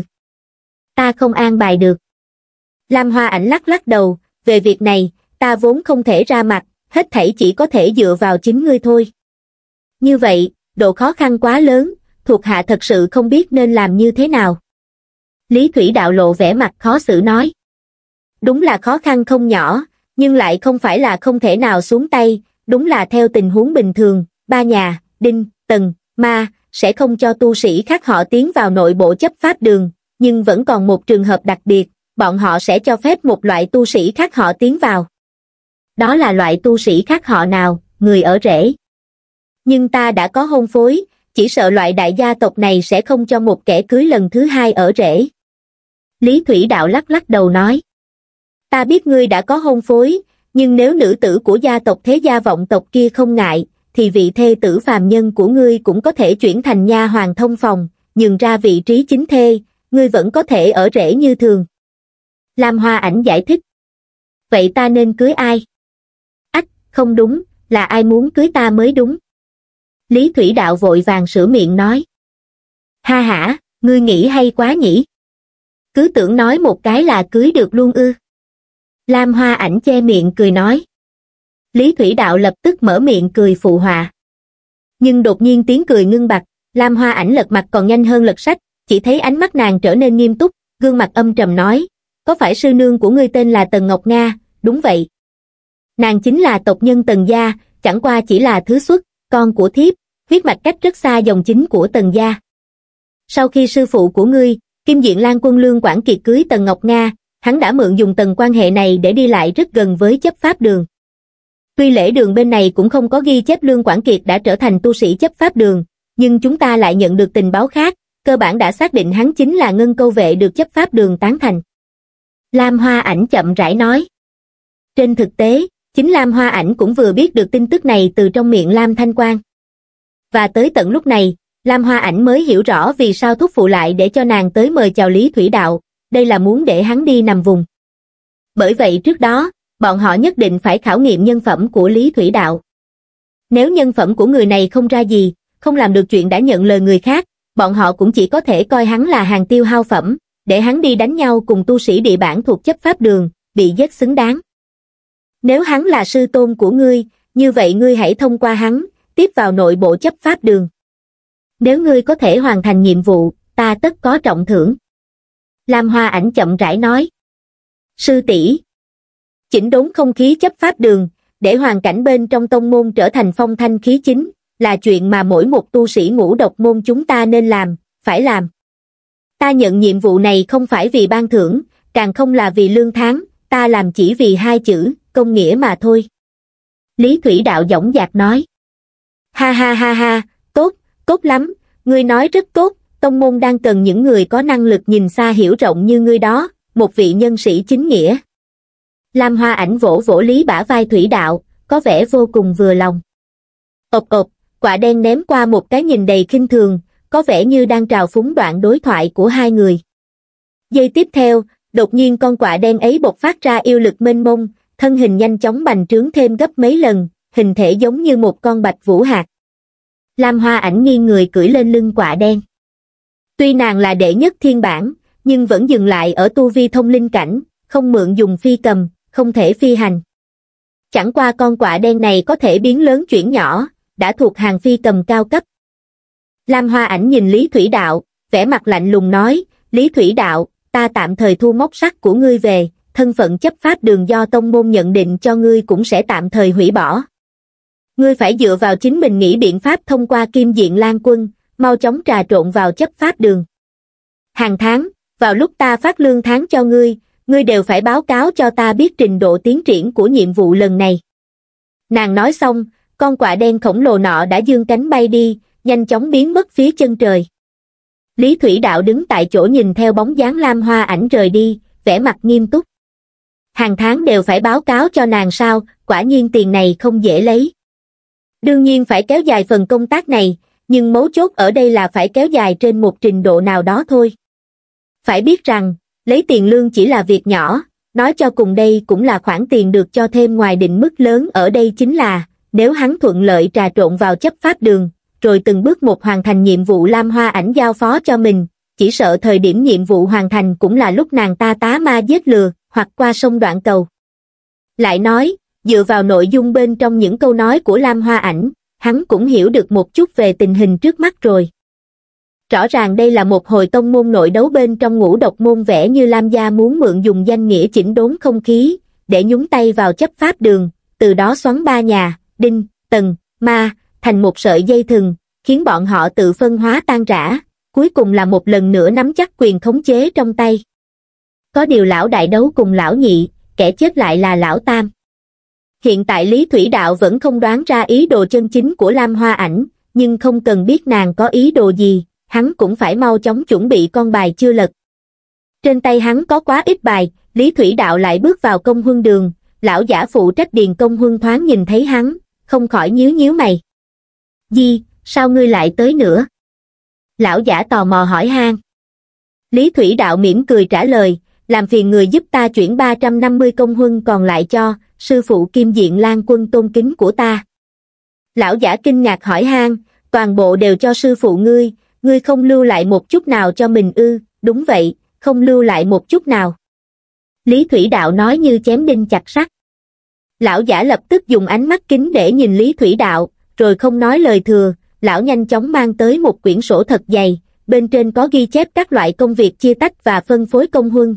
Ta không an bài được. Lam Hoa Ảnh lắc lắc đầu, về việc này, ta vốn không thể ra mặt, hết thảy chỉ có thể dựa vào chính ngươi thôi. Như vậy, độ khó khăn quá lớn, thuộc hạ thật sự không biết nên làm như thế nào. Lý Thủy Đạo lộ vẻ mặt khó xử nói. Đúng là khó khăn không nhỏ, nhưng lại không phải là không thể nào xuống tay, đúng là theo tình huống bình thường, ba nhà, Đinh, Tần, Ma, sẽ không cho tu sĩ khác họ tiến vào nội bộ chấp pháp đường, nhưng vẫn còn một trường hợp đặc biệt, bọn họ sẽ cho phép một loại tu sĩ khác họ tiến vào. Đó là loại tu sĩ khác họ nào, người ở rễ. Nhưng ta đã có hôn phối, chỉ sợ loại đại gia tộc này sẽ không cho một kẻ cưới lần thứ hai ở rễ. Lý Thủy Đạo lắc lắc đầu nói. Ta biết ngươi đã có hôn phối, nhưng nếu nữ tử của gia tộc thế gia vọng tộc kia không ngại, thì vị thê tử phàm nhân của ngươi cũng có thể chuyển thành nha hoàn thông phòng, nhường ra vị trí chính thê, ngươi vẫn có thể ở rễ như thường. Lam Hoa Ảnh giải thích. Vậy ta nên cưới ai? Ách, không đúng, là ai muốn cưới ta mới đúng. Lý Thủy Đạo vội vàng sửa miệng nói. Ha hả, ngươi nghĩ hay quá nhỉ? Cứ tưởng nói một cái là cưới được luôn ư. Lam Hoa Ảnh che miệng cười nói. Lý Thủy Đạo lập tức mở miệng cười phụ họa. Nhưng đột nhiên tiếng cười ngưng bặt, Lam Hoa Ảnh lật mặt còn nhanh hơn lật sách, chỉ thấy ánh mắt nàng trở nên nghiêm túc, gương mặt âm trầm nói, có phải sư nương của ngươi tên là Tần Ngọc Nga? Đúng vậy. Nàng chính là tộc nhân Tần gia, chẳng qua chỉ là thứ xuất, con của thiếp, huyết mạch cách rất xa dòng chính của Tần gia. Sau khi sư phụ của ngươi, Kim Diện Lan Quân Lương Quảng Kiệt cưới Tần Ngọc Nga, hắn đã mượn dùng tầng quan hệ này để đi lại rất gần với chấp pháp đường. Tuy lễ đường bên này cũng không có ghi chép Lương Quảng Kiệt đã trở thành tu sĩ chấp pháp đường, nhưng chúng ta lại nhận được tình báo khác, cơ bản đã xác định hắn chính là ngân câu vệ được chấp pháp đường tán thành. Lam Hoa Ảnh chậm rãi nói. Trên thực tế, Chính Lam Hoa Ảnh cũng vừa biết được tin tức này từ trong miệng Lam Thanh Quang. Và tới tận lúc này, Lam Hoa Ảnh mới hiểu rõ vì sao thúc phụ lại để cho nàng tới mời chào Lý Thủy Đạo, đây là muốn để hắn đi nằm vùng. Bởi vậy trước đó, bọn họ nhất định phải khảo nghiệm nhân phẩm của Lý Thủy Đạo. Nếu nhân phẩm của người này không ra gì, không làm được chuyện đã nhận lời người khác, bọn họ cũng chỉ có thể coi hắn là hàng tiêu hao phẩm, để hắn đi đánh nhau cùng tu sĩ địa bản thuộc chấp pháp đường, bị giết xứng đáng. Nếu hắn là sư tôn của ngươi, như vậy ngươi hãy thông qua hắn, tiếp vào nội bộ chấp pháp đường. Nếu ngươi có thể hoàn thành nhiệm vụ, ta tất có trọng thưởng. Lam Hoa Ảnh chậm rãi nói. Sư tỷ, chỉnh đốn không khí chấp pháp đường, để hoàn cảnh bên trong tông môn trở thành phong thanh khí chính, là chuyện mà mỗi một tu sĩ ngũ độc môn chúng ta nên làm, phải làm. Ta nhận nhiệm vụ này không phải vì ban thưởng, càng không là vì lương tháng, ta làm chỉ vì hai chữ, công nghĩa mà thôi. Lý Thủy Đạo dõng dạc nói. Ha ha ha ha, tốt, tốt lắm, ngươi nói rất tốt, tông môn đang cần những người có năng lực nhìn xa hiểu rộng như ngươi đó, một vị nhân sĩ chính nghĩa. Lam Hoa Ảnh vỗ vỗ Lý bả vai Thủy Đạo, có vẻ vô cùng vừa lòng. Ộp ộp, quả đen ném qua một cái nhìn đầy khinh thường, có vẻ như đang trào phúng đoạn đối thoại của hai người. Giây tiếp theo, đột nhiên con quạ đen ấy bộc phát ra yêu lực mênh mông, thân hình nhanh chóng bành trướng thêm gấp mấy lần, hình thể giống như một con bạch vũ hạc. Lam Hoa Ảnh nghiêng người cưỡi lên lưng quạ đen. Tuy nàng là đệ nhất thiên bản, nhưng vẫn dừng lại ở tu vi thông linh cảnh, không mượn dùng phi cầm, không thể phi hành. Chẳng qua con quạ đen này có thể biến lớn chuyển nhỏ, đã thuộc hàng phi cầm cao cấp. Lam Hoa Ảnh nhìn Lý Thủy Đạo, vẻ mặt lạnh lùng nói, Lý Thủy Đạo, ta tạm thời thu móc sắt của ngươi về, thân phận chấp pháp đường do tông môn nhận định cho ngươi cũng sẽ tạm thời hủy bỏ. Ngươi phải dựa vào chính mình nghĩ biện pháp thông qua Kim Diện Lan Quân, mau chóng trà trộn vào chấp pháp đường. Hàng tháng, vào lúc ta phát lương tháng cho ngươi, ngươi đều phải báo cáo cho ta biết trình độ tiến triển của nhiệm vụ lần này. Nàng nói xong, con quạ đen khổng lồ nọ đã giương cánh bay đi, nhanh chóng biến mất phía chân trời. Lý Thủy Đạo đứng tại chỗ nhìn theo bóng dáng Lam Hoa Ảnh rời đi, vẻ mặt nghiêm túc. Hàng tháng đều phải báo cáo cho nàng sao, quả nhiên tiền này không dễ lấy. Đương nhiên phải kéo dài phần công tác này, nhưng mấu chốt ở đây là phải kéo dài trên một trình độ nào đó thôi. Phải biết rằng, lấy tiền lương chỉ là việc nhỏ, nói cho cùng đây cũng là khoản tiền được cho thêm ngoài định mức lớn ở đây chính là, nếu hắn thuận lợi trà trộn vào chấp pháp đường, rồi từng bước một hoàn thành nhiệm vụ Lam Hoa Ảnh giao phó cho mình, chỉ sợ thời điểm nhiệm vụ hoàn thành cũng là lúc nàng ta tá ma giết lừa, hoặc qua sông đoạn cầu. Lại nói, dựa vào nội dung bên trong những câu nói của Lam Hoa Ảnh, hắn cũng hiểu được một chút về tình hình trước mắt rồi. Rõ ràng đây là một hồi tông môn nội đấu bên trong ngũ độc môn, vẻ như Lam gia muốn mượn dùng danh nghĩa chỉnh đốn không khí, để nhúng tay vào chấp pháp đường, từ đó xoắn ba nhà, Đinh, Tần, Ma, thành một sợi dây thừng, khiến bọn họ tự phân hóa tan rã, cuối cùng là một lần nữa nắm chắc quyền khống chế trong tay. Có điều lão đại đấu cùng lão nhị, kẻ chết lại là lão tam. Hiện tại Lý Thủy Đạo vẫn không đoán ra ý đồ chân chính của Lam Hoa Ảnh, nhưng không cần biết nàng có ý đồ gì, hắn cũng phải mau chóng chuẩn bị con bài chưa lật. Trên tay hắn có quá ít bài, Lý Thủy Đạo lại bước vào công huân đường, lão giả phụ trách điền công huân thoáng nhìn thấy hắn, không khỏi nhíu nhíu mày. Di, sao ngươi lại tới nữa? Lão giả tò mò hỏi han. Lý Thủy Đạo mỉm cười trả lời, làm phiền người giúp ta chuyển ba trăm năm mươi công huân còn lại cho sư phụ Kim Diện Lan Quân tôn kính của ta. Lão giả kinh ngạc hỏi han, toàn bộ đều cho sư phụ ngươi, ngươi không lưu lại một chút nào cho mình ư? Đúng vậy, không lưu lại một chút nào. Lý Thủy Đạo nói như chém đinh chặt sắt. Lão giả lập tức dùng ánh mắt kính để nhìn Lý Thủy Đạo, rồi không nói lời thừa, lão nhanh chóng mang tới một quyển sổ thật dày, bên trên có ghi chép các loại công việc chia tách và phân phối công huân.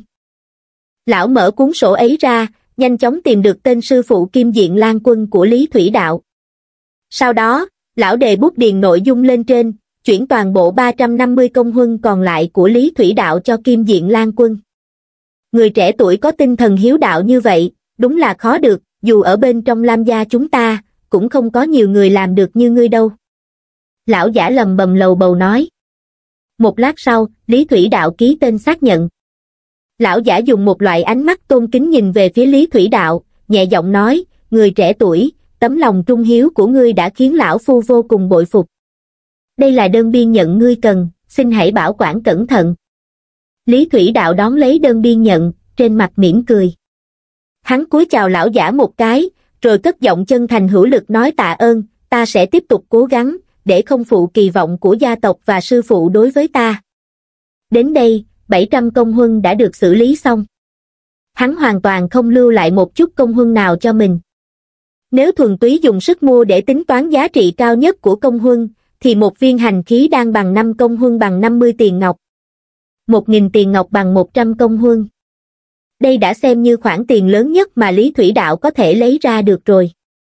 Lão mở cuốn sổ ấy ra, nhanh chóng tìm được tên sư phụ Kim Diện Lan Quân của Lý Thủy Đạo. Sau đó, lão đề bút điền nội dung lên trên, chuyển toàn bộ ba trăm năm mươi công huân còn lại của Lý Thủy Đạo cho Kim Diện Lan Quân. Người trẻ tuổi có tinh thần hiếu đạo như vậy, đúng là khó được, dù ở bên trong Lam gia chúng ta, cũng không có nhiều người làm được như ngươi đâu. Lão giả lầm bầm lầu bầu nói. Một lát sau, Lý Thủy Đạo ký tên xác nhận. Lão giả dùng một loại ánh mắt tôn kính nhìn về phía Lý Thủy Đạo, nhẹ giọng nói, người trẻ tuổi, tấm lòng trung hiếu của ngươi đã khiến lão phu vô cùng bội phục. Đây là đơn biên nhận ngươi cần, xin hãy bảo quản cẩn thận. Lý Thủy Đạo đón lấy đơn biên nhận, trên mặt mỉm cười. Hắn cúi chào lão giả một cái, rồi cất giọng chân thành hữu lực nói tạ ơn, ta sẽ tiếp tục cố gắng, để không phụ kỳ vọng của gia tộc và sư phụ đối với ta. Đến đây, bảy trăm công huân đã được xử lý xong. Hắn hoàn toàn không lưu lại một chút công huân nào cho mình. Nếu thuần túy dùng sức mua để tính toán giá trị cao nhất của công huân, thì một viên hành khí đang bằng năm công huân bằng năm mươi tiền ngọc. một nghìn tiền ngọc bằng một trăm công huân. Đây đã xem như khoản tiền lớn nhất mà Lý Thủy Đạo có thể lấy ra được rồi.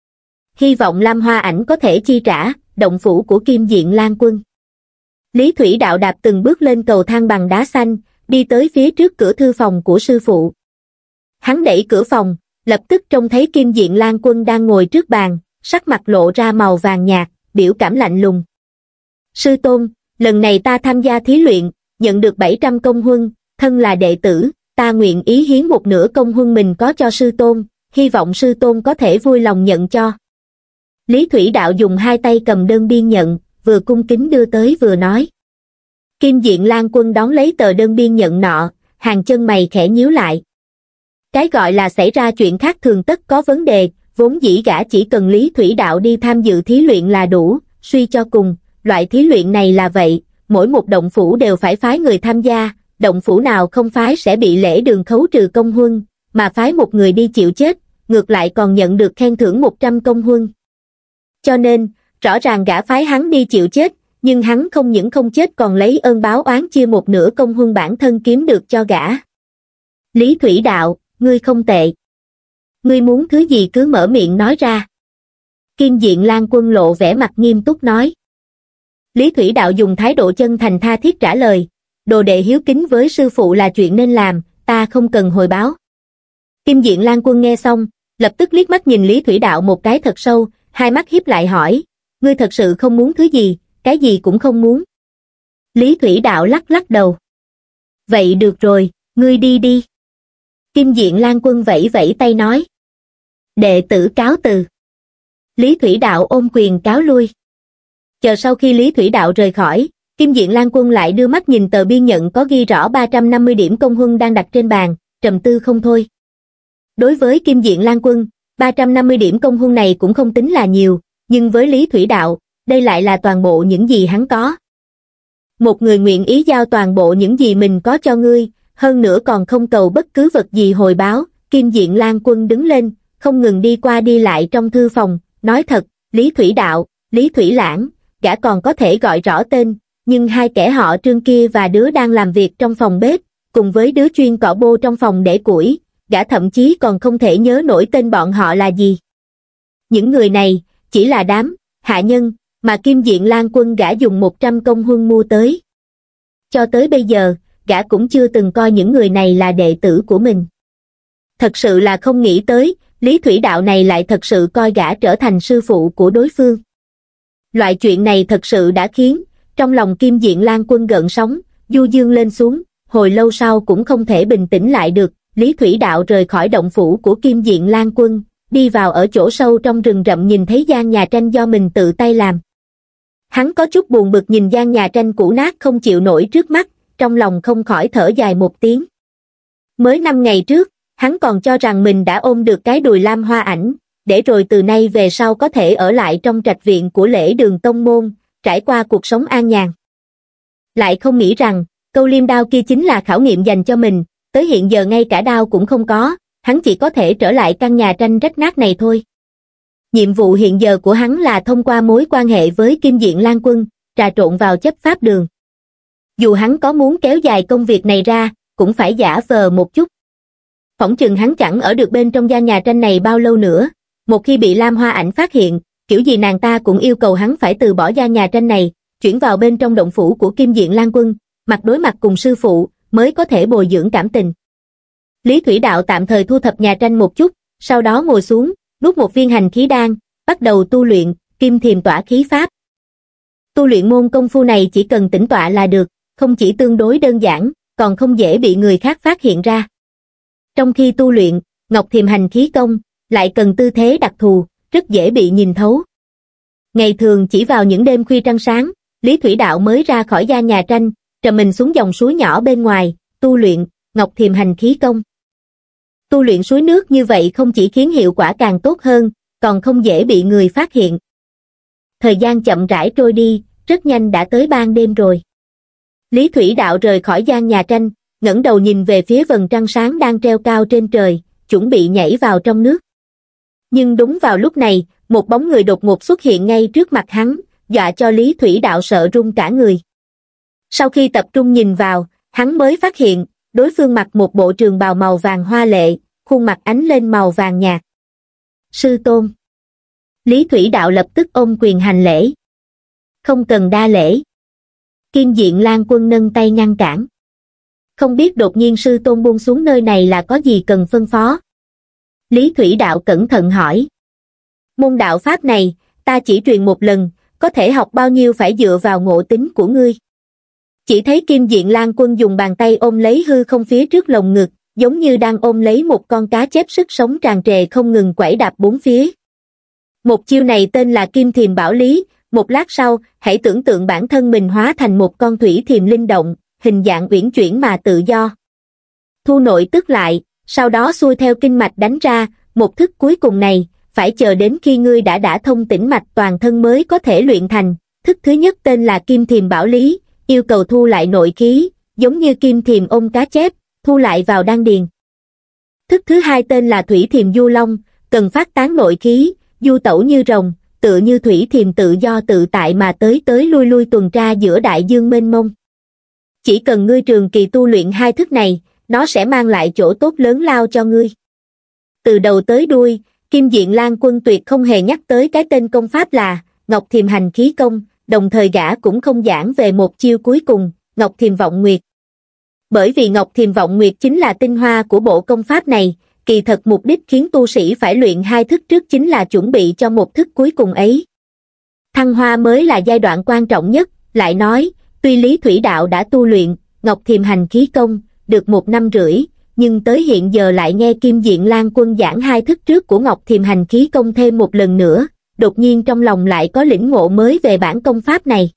Hy vọng Lam Hoa Ảnh có thể chi trả, động phủ của Kim Diện Lan Quân. Lý Thủy Đạo đạp từng bước lên cầu thang bằng đá xanh, đi tới phía trước cửa thư phòng của sư phụ. Hắn đẩy cửa phòng, lập tức trông thấy Kim Diện Lan Quân đang ngồi trước bàn, sắc mặt lộ ra màu vàng nhạt, biểu cảm lạnh lùng. Sư tôn, lần này ta tham gia thí luyện, nhận được bảy trăm công huân, thân là đệ tử, ta nguyện ý hiến một nửa công huân mình có cho sư tôn, hy vọng sư tôn có thể vui lòng nhận cho. Lý Thủy Đạo dùng hai tay cầm đơn biên nhận, vừa cung kính đưa tới vừa nói. Kim Diện Lan Quân đón lấy tờ đơn biên nhận nọ, hàng chân mày khẽ nhíu lại. Cái gọi là xảy ra chuyện khác thường tất có vấn đề, vốn dĩ gã chỉ cần Lý Thủy Đạo đi tham dự thí luyện là đủ, suy cho cùng, loại thí luyện này là vậy, mỗi một động phủ đều phải phái người tham gia, động phủ nào không phái sẽ bị lễ đường khấu trừ công huân, mà phái một người đi chịu chết, ngược lại còn nhận được khen thưởng một trăm công huân. Cho nên, rõ ràng gã phái hắn đi chịu chết, nhưng hắn không những không chết còn lấy ơn báo oán chia một nửa công huân bản thân kiếm được cho gã. Lý Thủy Đạo, ngươi không tệ. Ngươi muốn thứ gì cứ mở miệng nói ra. Kim Diện Lan Quân lộ vẻ mặt nghiêm túc nói. Lý Thủy Đạo dùng thái độ chân thành tha thiết trả lời, đồ đệ hiếu kính với sư phụ là chuyện nên làm, ta không cần hồi báo. Kim Diện Lan Quân nghe xong, lập tức liếc mắt nhìn Lý Thủy Đạo một cái thật sâu, hai mắt híp lại hỏi, ngươi thật sự không muốn thứ gì, cái gì cũng không muốn. Lý Thủy Đạo lắc lắc đầu. Vậy được rồi, ngươi đi đi. Kim Diện Lan Quân vẫy vẫy tay nói. Đệ tử cáo từ. Lý Thủy Đạo ôm quyền cáo lui. Chờ sau khi Lý Thủy Đạo rời khỏi, Kim Diện Lan Quân lại đưa mắt nhìn tờ biên nhận có ghi rõ ba trăm năm mươi điểm công huân đang đặt trên bàn, trầm tư không thôi. Đối với Kim Diện Lan Quân, ba trăm năm mươi điểm công huân này cũng không tính là nhiều, nhưng với Lý Thủy Đạo, đây lại là toàn bộ những gì hắn có. Một người nguyện ý giao toàn bộ những gì mình có cho ngươi, hơn nữa còn không cầu bất cứ vật gì hồi báo. Kim Diện Lan Quân đứng lên, không ngừng đi qua đi lại trong thư phòng, nói thật, Lý Thủy Đạo, Lý Thủy Lãng, gã còn có thể gọi rõ tên, nhưng hai kẻ họ Trương kia và đứa đang làm việc trong phòng bếp, cùng với đứa chuyên cọ bô trong phòng để củi, gã thậm chí còn không thể nhớ nổi tên bọn họ là gì. Những người này, chỉ là đám hạ nhân, mà Kim Diện Lan Quân gã dùng một trăm công huân mua tới. Cho tới bây giờ, gã cũng chưa từng coi những người này là đệ tử của mình. Thật sự là không nghĩ tới, Lý Thủy Đạo này lại thật sự coi gã trở thành sư phụ của đối phương. Loại chuyện này thật sự đã khiến, trong lòng Kim Diện Lan Quân gợn sóng, du dương lên xuống, hồi lâu sau cũng không thể bình tĩnh lại được. Lý Thủy Đạo rời khỏi động phủ của Kim Diện Lan Quân, đi vào ở chỗ sâu trong rừng rậm nhìn thấy gian nhà tranh do mình tự tay làm. Hắn có chút buồn bực nhìn gian nhà tranh cũ nát không chịu nổi trước mắt, trong lòng không khỏi thở dài một tiếng. Mới năm ngày trước, hắn còn cho rằng mình đã ôm được cái đùi Lam Hoa Ảnh, để rồi từ nay về sau có thể ở lại trong trạch viện của Lễ Đường tông môn, trải qua cuộc sống an nhàn. Lại không nghĩ rằng, câu liêm đao kia chính là khảo nghiệm dành cho mình, tới hiện giờ ngay cả đao cũng không có, hắn chỉ có thể trở lại căn nhà tranh rách nát này thôi. Nhiệm vụ hiện giờ của hắn là thông qua mối quan hệ với Kim Diện Lan Quân, trà trộn vào chấp pháp đường. Dù hắn có muốn kéo dài công việc này ra, cũng phải giả vờ một chút. Phỏng chừng hắn chẳng ở được bên trong gian nhà tranh này bao lâu nữa, một khi bị Lam Hoa Ảnh phát hiện, kiểu gì nàng ta cũng yêu cầu hắn phải từ bỏ gian nhà tranh này, chuyển vào bên trong động phủ của Kim Diện Lan Quân, mặt đối mặt cùng sư phụ, mới có thể bồi dưỡng cảm tình. Lý Thủy Đạo tạm thời thu thập nhà tranh một chút, sau đó ngồi xuống, nuốt một viên hành khí đan, bắt đầu tu luyện Kim Thiềm Tỏa khí pháp. Tu luyện môn công phu này chỉ cần tĩnh tọa là được, không chỉ tương đối đơn giản, còn không dễ bị người khác phát hiện ra. Trong khi tu luyện Ngọc Thiềm hành khí công, lại cần tư thế đặc thù, rất dễ bị nhìn thấu. Ngày thường chỉ vào những đêm khuya trăng sáng, Lý Thủy Đạo mới ra khỏi gia nhà tranh, trầm mình xuống dòng suối nhỏ bên ngoài, tu luyện Ngọc Thiềm Hành Khí Công. Tu luyện suối nước như vậy không chỉ khiến hiệu quả càng tốt hơn, còn không dễ bị người phát hiện. Thời gian chậm rãi trôi đi, rất nhanh đã tới ban đêm rồi. Lý Thủy Đạo rời khỏi gian nhà tranh, ngẩng đầu nhìn về phía vầng trăng sáng đang treo cao trên trời, chuẩn bị nhảy vào trong nước. Nhưng đúng vào lúc này, một bóng người đột ngột xuất hiện ngay trước mặt hắn, dọa cho Lý Thủy Đạo sợ run cả người. Sau khi tập trung nhìn vào, hắn mới phát hiện, đối phương mặc một bộ trường bào màu vàng hoa lệ, khuôn mặt ánh lên màu vàng nhạt. Sư tôn. Lý Thủy Đạo lập tức ôm quyền hành lễ. Không cần đa lễ. Kim Diện Lan Quân nâng tay ngăn cản. Không biết đột nhiên sư tôn buông xuống nơi này là có gì cần phân phó? Lý Thủy Đạo cẩn thận hỏi. Môn đạo pháp này, ta chỉ truyền một lần, có thể học bao nhiêu phải dựa vào ngộ tính của ngươi. Chỉ thấy Kim Diện Lan Quân dùng bàn tay ôm lấy hư không phía trước lồng ngực, giống như đang ôm lấy một con cá chép sức sống tràn trề không ngừng quẩy đạp bốn phía. Một chiêu này tên là Kim Thiềm Bảo Lý, một lát sau, hãy tưởng tượng bản thân mình hóa thành một con thủy thiềm linh động, hình dạng uyển chuyển mà tự do. Thu nội tức lại, sau đó xuôi theo kinh mạch đánh ra, một thức cuối cùng này, phải chờ đến khi ngươi đã đã thông tĩnh mạch toàn thân mới có thể luyện thành. Thức thứ nhất tên là Kim Thiềm Bảo Lý, yêu cầu thu lại nội khí, giống như kim thiềm ôm cá chép, thu lại vào đan điền. Thức thứ hai tên là Thủy Thiềm Du Long, cần phát tán nội khí, du tẩu như rồng, tựa như thủy thiềm tự do tự tại mà tới tới lui lui tuần tra giữa đại dương mênh mông. Chỉ cần ngươi trường kỳ tu luyện hai thức này, nó sẽ mang lại chỗ tốt lớn lao cho ngươi. Từ đầu tới đuôi, Kim Diện Lan Quân tuyệt không hề nhắc tới cái tên công pháp là Ngọc Thiềm Hành Khí Công, đồng thời gã cũng không giảng về một chiêu cuối cùng, Ngọc Thiềm Vọng Nguyệt. Bởi vì Ngọc Thiềm Vọng Nguyệt chính là tinh hoa của bộ công pháp này, kỳ thật mục đích khiến tu sĩ phải luyện hai thức trước chính là chuẩn bị cho một thức cuối cùng ấy. Thăng hoa mới là giai đoạn quan trọng nhất, lại nói, tuy Lý Thủy Đạo đã tu luyện Ngọc Thiềm Hành Khí Công được một năm rưỡi, nhưng tới hiện giờ lại nghe Kim Diện Lan Quân giảng hai thức trước của Ngọc Thiềm Hành Khí Công thêm một lần nữa, đột nhiên trong lòng lại có lĩnh ngộ mới về bản công pháp này.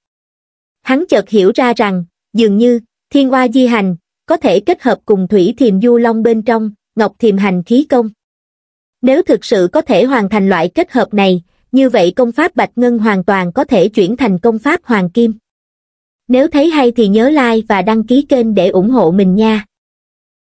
Hắn chợt hiểu ra rằng, dường như, Thiên Oa Di Hành, có thể kết hợp cùng Thủy Thiềm Du Long bên trong, Ngọc Thiềm Hành Khí Công. Nếu thực sự có thể hoàn thành loại kết hợp này, như vậy công pháp Bạch Ngân hoàn toàn có thể chuyển thành công pháp Hoàng Kim. Nếu thấy hay thì nhớ like và đăng ký kênh để ủng hộ mình nha.